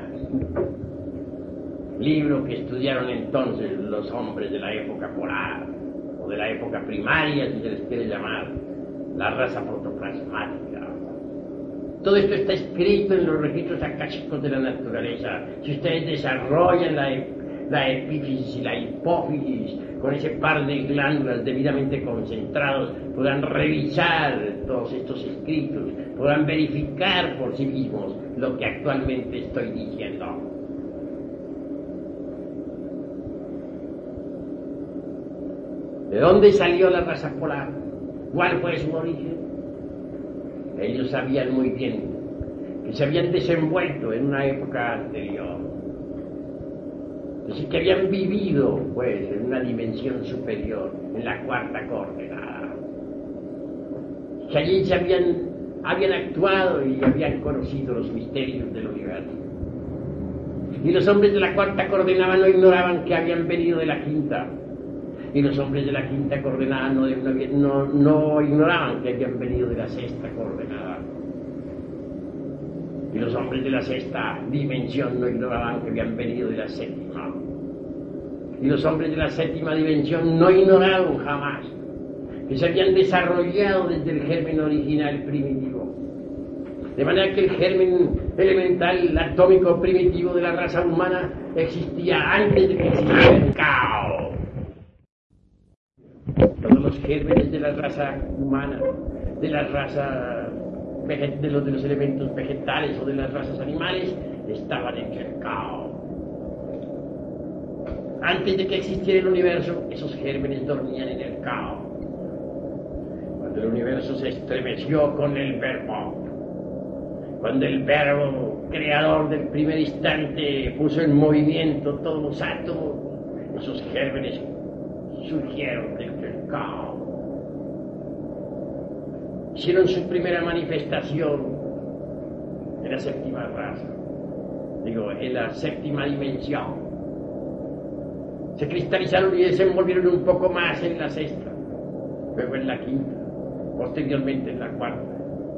libro que estudiaron entonces los hombres de la época polar, o de la época primaria, si se les quiere llamar, la raza protoplasmática. Todo esto está escrito en los registros akáshicos de la naturaleza. Si ustedes desarrollan la, la epífisis y la hipófisis con ese par de glándulas debidamente concentrados, podrán revisar todos estos escritos, podrán verificar por sí mismos lo que actualmente estoy diciendo. ¿De dónde salió la raza polar? ¿Cuál fue su origen? Ellos sabían muy bien que se habían desenvuelto en una época anterior. Es decir, que habían vivido, pues, en una dimensión superior, en la cuarta coordenada. Que allí se habían, habían actuado y habían conocido los misterios del universo. Y los hombres de la cuarta coordenada no ignoraban que habían venido de la quinta. Y los hombres de la quinta coordenada no, no, no ignoraban que habían venido de la sexta coordenada. Y los hombres de la sexta dimensión no ignoraban que habían venido de la séptima. Y los hombres de la séptima dimensión no ignoraron jamás que se habían desarrollado desde el germen original primitivo. De manera que el germen elemental atómico primitivo de la raza humana existía antes de que existiera el caos. Todos los gérmenes de la raza humana, de la raza de los, de los elementos vegetales o de las razas animales, estaban en el caos. Antes de que existiera el universo, esos gérmenes dormían en el caos. Cuando el universo se estremeció con el verbo, cuando el verbo creador del primer instante puso en movimiento todos los átomos, esos gérmenes surgieron del caos. Hicieron su primera manifestación en la séptima raza, digo, en la séptima dimensión. Se cristalizaron y desenvolvieron un poco más en la sexta, luego en la quinta, posteriormente en la cuarta.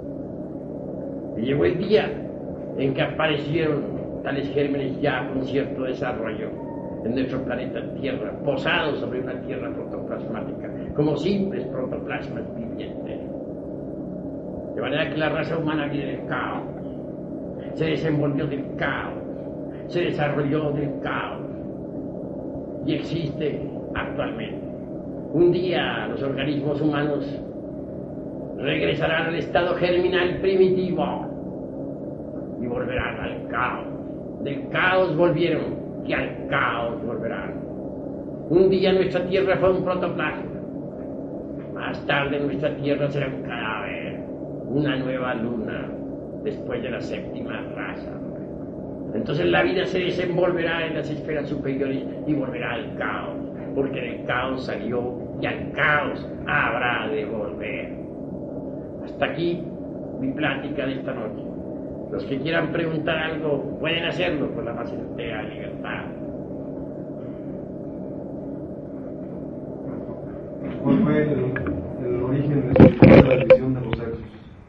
Y llegó el día en que aparecieron tales gérmenes ya con cierto desarrollo en nuestro planeta Tierra, posados sobre una Tierra protoplasmática, como simples protoplasmas vivientes. De manera que la raza humana viene del caos, se desenvolvió del caos, se desarrolló del caos y existe actualmente. Un día los organismos humanos regresarán al estado germinal primitivo y volverán al caos. Del caos volvieron y al caos volverán. Un día nuestra Tierra fue un protoplasma, más tarde nuestra Tierra será un cadáver, una nueva luna, después de la séptima raza. Entonces la vida se desenvolverá en las esferas superiores y volverá al caos. porque del caos salió y al caos habrá de volver. Hasta aquí mi plática de esta noche. Los que quieran preguntar algo pueden hacerlo con la más entera libertad. ¿Cuál fue el, el origen de la división de los sexos?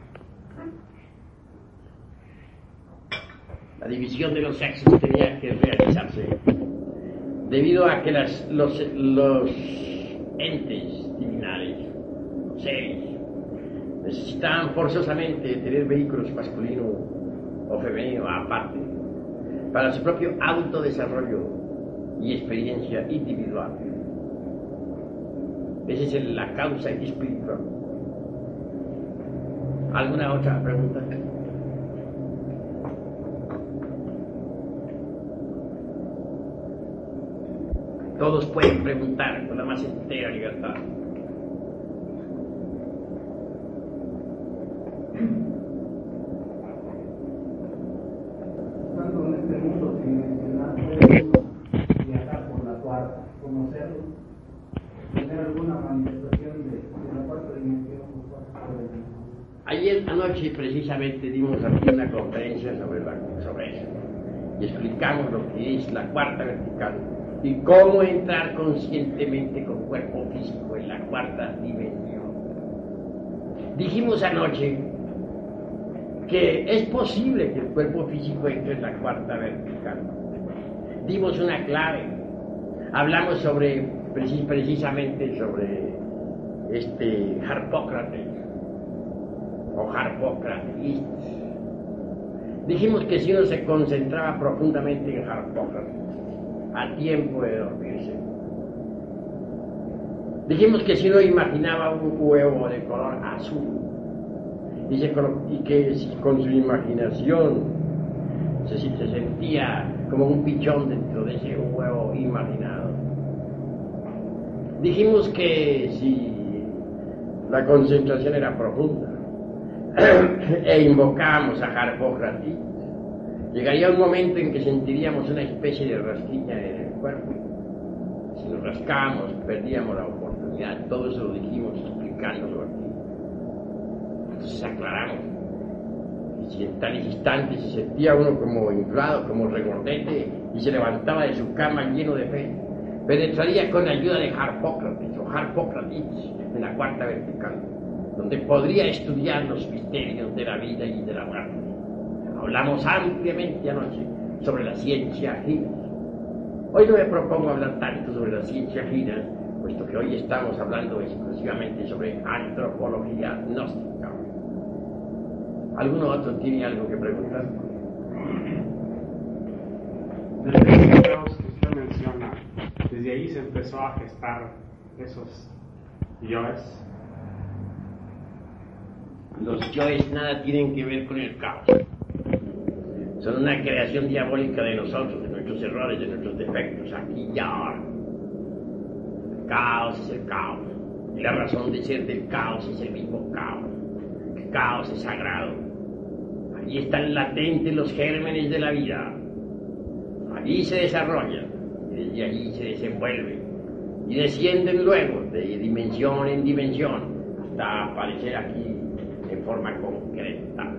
La división de los sexos tenía que realizarse debido a que las, los, los entes divinales, los seres, necesitaban forzosamente tener vehículos masculino o femenino aparte para su propio autodesarrollo y experiencia individual. Esa es la causa espiritual. ¿Alguna otra pregunta? Todos pueden preguntar con la más entera libertad. Estando en este mundo tridimensional, podemos viajar por la cuarta, conocerlo, tener alguna manifestación de, de la cuarta dimensión o cuarta dimensión. Ayer anoche precisamente dimos aquí una conferencia sobre, la, sobre eso y explicamos lo que es la cuarta vertical y cómo entrar conscientemente con cuerpo físico en la cuarta dimensión. Dijimos anoche que es posible que el cuerpo físico entre en la cuarta vertical. Dimos una clave. Hablamos sobre, precisamente sobre este Harpócrates o Harpócrates. Dijimos que si uno se concentraba profundamente en Harpócrates, a tiempo de dormirse. Dijimos que si uno imaginaba un huevo de color azul y, se, y que si con su imaginación se, se sentía como un pichón dentro de ese huevo imaginado. Dijimos que si la concentración era profunda e invocábamos a Harpócrates, llegaría un momento en que sentiríamos una especie de rasquiña en el cuerpo. Si nos rascábamos, perdíamos la oportunidad. Todo eso lo dijimos explicándolo aquí. Entonces aclaramos. Y si en tales instantes se sentía uno como inflado, como regordete, y se levantaba de su cama lleno de fe, penetraría con la ayuda de Harpócrates o Harpócrates en la cuarta vertical, donde podría estudiar los misterios de la vida y de la muerte. Hablamos ampliamente anoche sobre la ciencia gira. Hoy no me propongo hablar tanto sobre la ciencia gira, puesto que hoy estamos hablando exclusivamente sobre antropología gnóstica. ¿Alguno otro tiene algo que preguntar? Desde ese caos que usted menciona, desde ahí se empezó a gestar esos yoes. Los yoes nada tienen que ver con el caos. Son una creación diabólica de nosotros, de nuestros errores, de nuestros defectos, aquí y ahora. El caos es el caos. Y la razón de ser del caos es el mismo caos. El caos es sagrado. Allí están latentes los gérmenes de la vida. Allí se desarrollan, y desde allí se desenvuelven. Y descienden luego, de dimensión en dimensión, hasta aparecer aquí en forma concreta.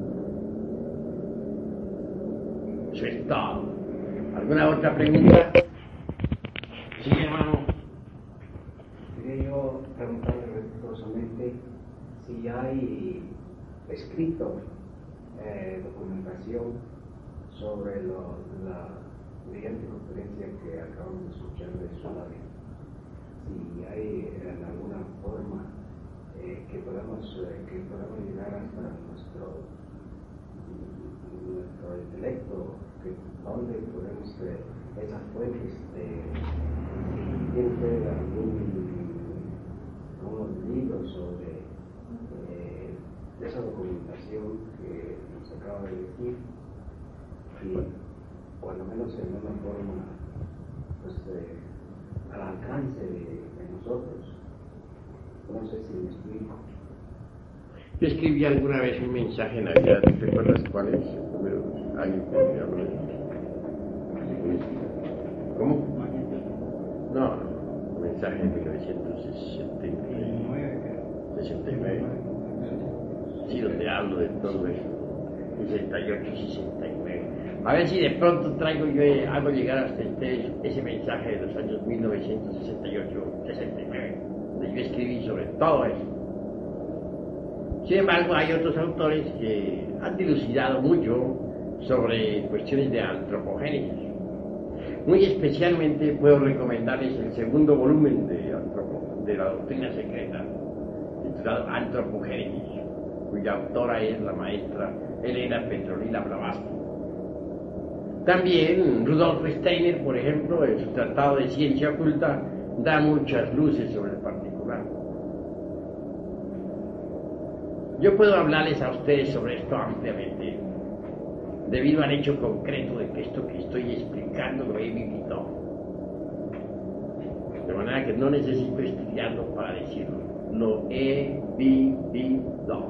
Eso es todo. ¿Alguna otra pregunta? Sí, hermano. Quería yo preguntarle respetuosamente si hay escrito eh, documentación sobre lo, la brillante conferencia que acabamos de escuchar de Sudamérica. Si hay en alguna forma eh, que podamos eh, que podamos llegar hasta nuestro nuestro intelecto, que donde podemos eh, esas fuentes de si tiene usted algún algunos libros sobre eh, esa documentación que nos acaba de decir, y o al menos en una forma pues eh, al alcance de, de nosotros. No sé si me explico. Yo escribí alguna vez un mensaje en Navidad, ¿te recuerdas cuál es? ¿Alguien podría hablar? ¿Cómo? No, no. mensaje de mil novecientos sesenta y nueve, sí, donde hablo de todo eso, sesenta y ocho, sesenta y nueve. A ver si de pronto traigo yo, hago llegar hasta ustedes ese mensaje de los años mil novecientos sesenta y ocho, sesenta y nueve, donde yo escribí sobre todo eso. Sin embargo, hay otros autores que han dilucidado mucho sobre cuestiones de antropogénesis. Muy especialmente puedo recomendarles el segundo volumen de, Antropo, de la doctrina secreta, titulado Antropogénesis, cuya autora es la maestra Elena Petronila Blavatsky. También Rudolf Steiner, por ejemplo, en su tratado de ciencia oculta, da muchas luces sobre el particular. Yo puedo hablarles a ustedes sobre esto ampliamente, debido al hecho concreto de que esto que estoy explicando lo he vivido. De manera que no necesito estudiarlo para decirlo, lo he vivido.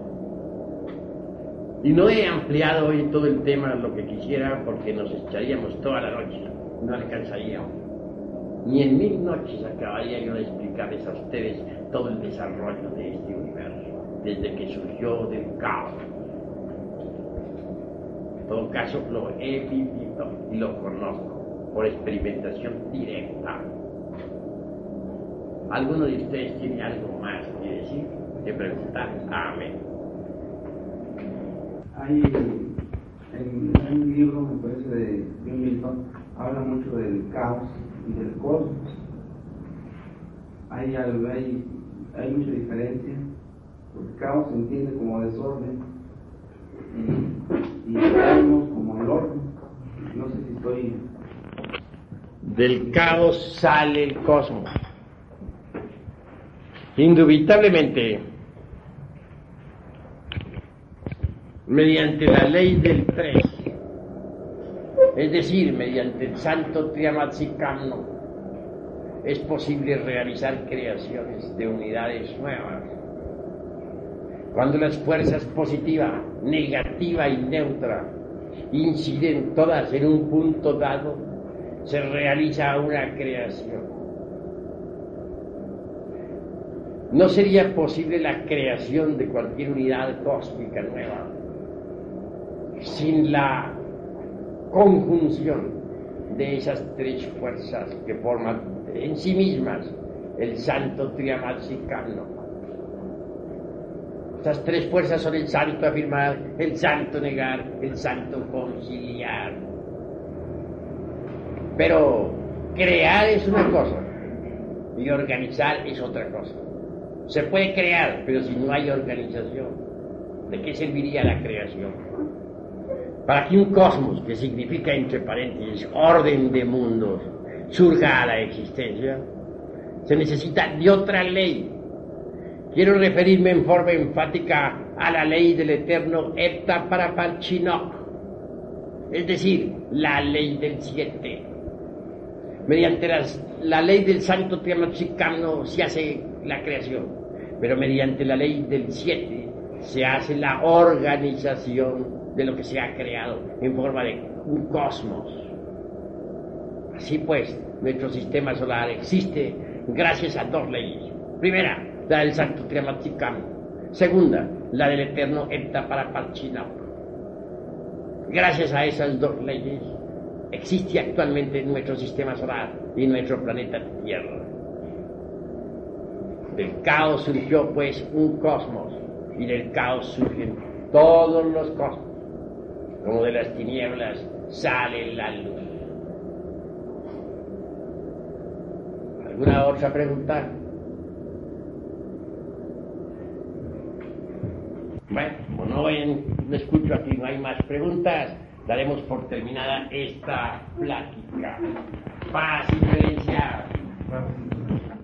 Y no he ampliado hoy todo el tema lo que quisiera porque nos echaríamos toda la noche, no alcanzaríamos. Ni en mil noches acabaría yo de explicarles a ustedes todo el desarrollo de este universo, desde que surgió del caos. En todo caso, lo he vivido y lo conozco por experimentación directa. ¿Alguno de ustedes tiene algo más que decir, que preguntar? Amén. Hay en, en un libro, me parece, de John Milton, habla mucho del caos y del cosmos. Hay, hay, hay mucha diferencia, porque caos se entiende como desorden y, y cosmos como el orden. No sé si estoy... Del caos sale el cosmos. Indubitablemente, mediante la ley del tres, es decir, mediante el santo Triamatzikamno, es posible realizar creaciones de unidades nuevas. Cuando las fuerzas positiva, negativa y neutra inciden todas en un punto dado, se realiza una creación. No sería posible la creación de cualquier unidad cósmica nueva sin la conjunción de esas tres fuerzas que forman en sí mismas el santo Triamatzikamno. Estas tres fuerzas son el santo afirmar, el santo negar, el santo conciliar. Pero crear es una cosa y organizar es otra cosa. Se puede crear, pero si no hay organización, ¿de qué serviría la creación? Para que un cosmos, que significa entre paréntesis orden de mundos, surja a la existencia, se necesita de otra ley. Quiero referirme en forma enfática a la ley del eterno Hepta Paraparchinok, es decir, la ley del siete. Mediante las, la ley del santo Triamatzikamno se hace la creación, pero mediante la ley del siete se hace la organización de lo que se ha creado en forma de un cosmos. Así pues, nuestro sistema solar existe gracias a dos leyes. Primera, la del santo Triamatzikamno. Segunda, la del eterno Hepta Paraparchinok. Gracias a esas dos leyes existe actualmente nuestro sistema solar y nuestro planeta Tierra. Del caos surgió pues un cosmos, y del caos surgen todos los cosmos. Como de las tinieblas sale la luz. ¿Alguna otra pregunta? Bueno, como no, ven, no escucho aquí, no hay más preguntas, daremos por terminada esta plática. Paz y violencia.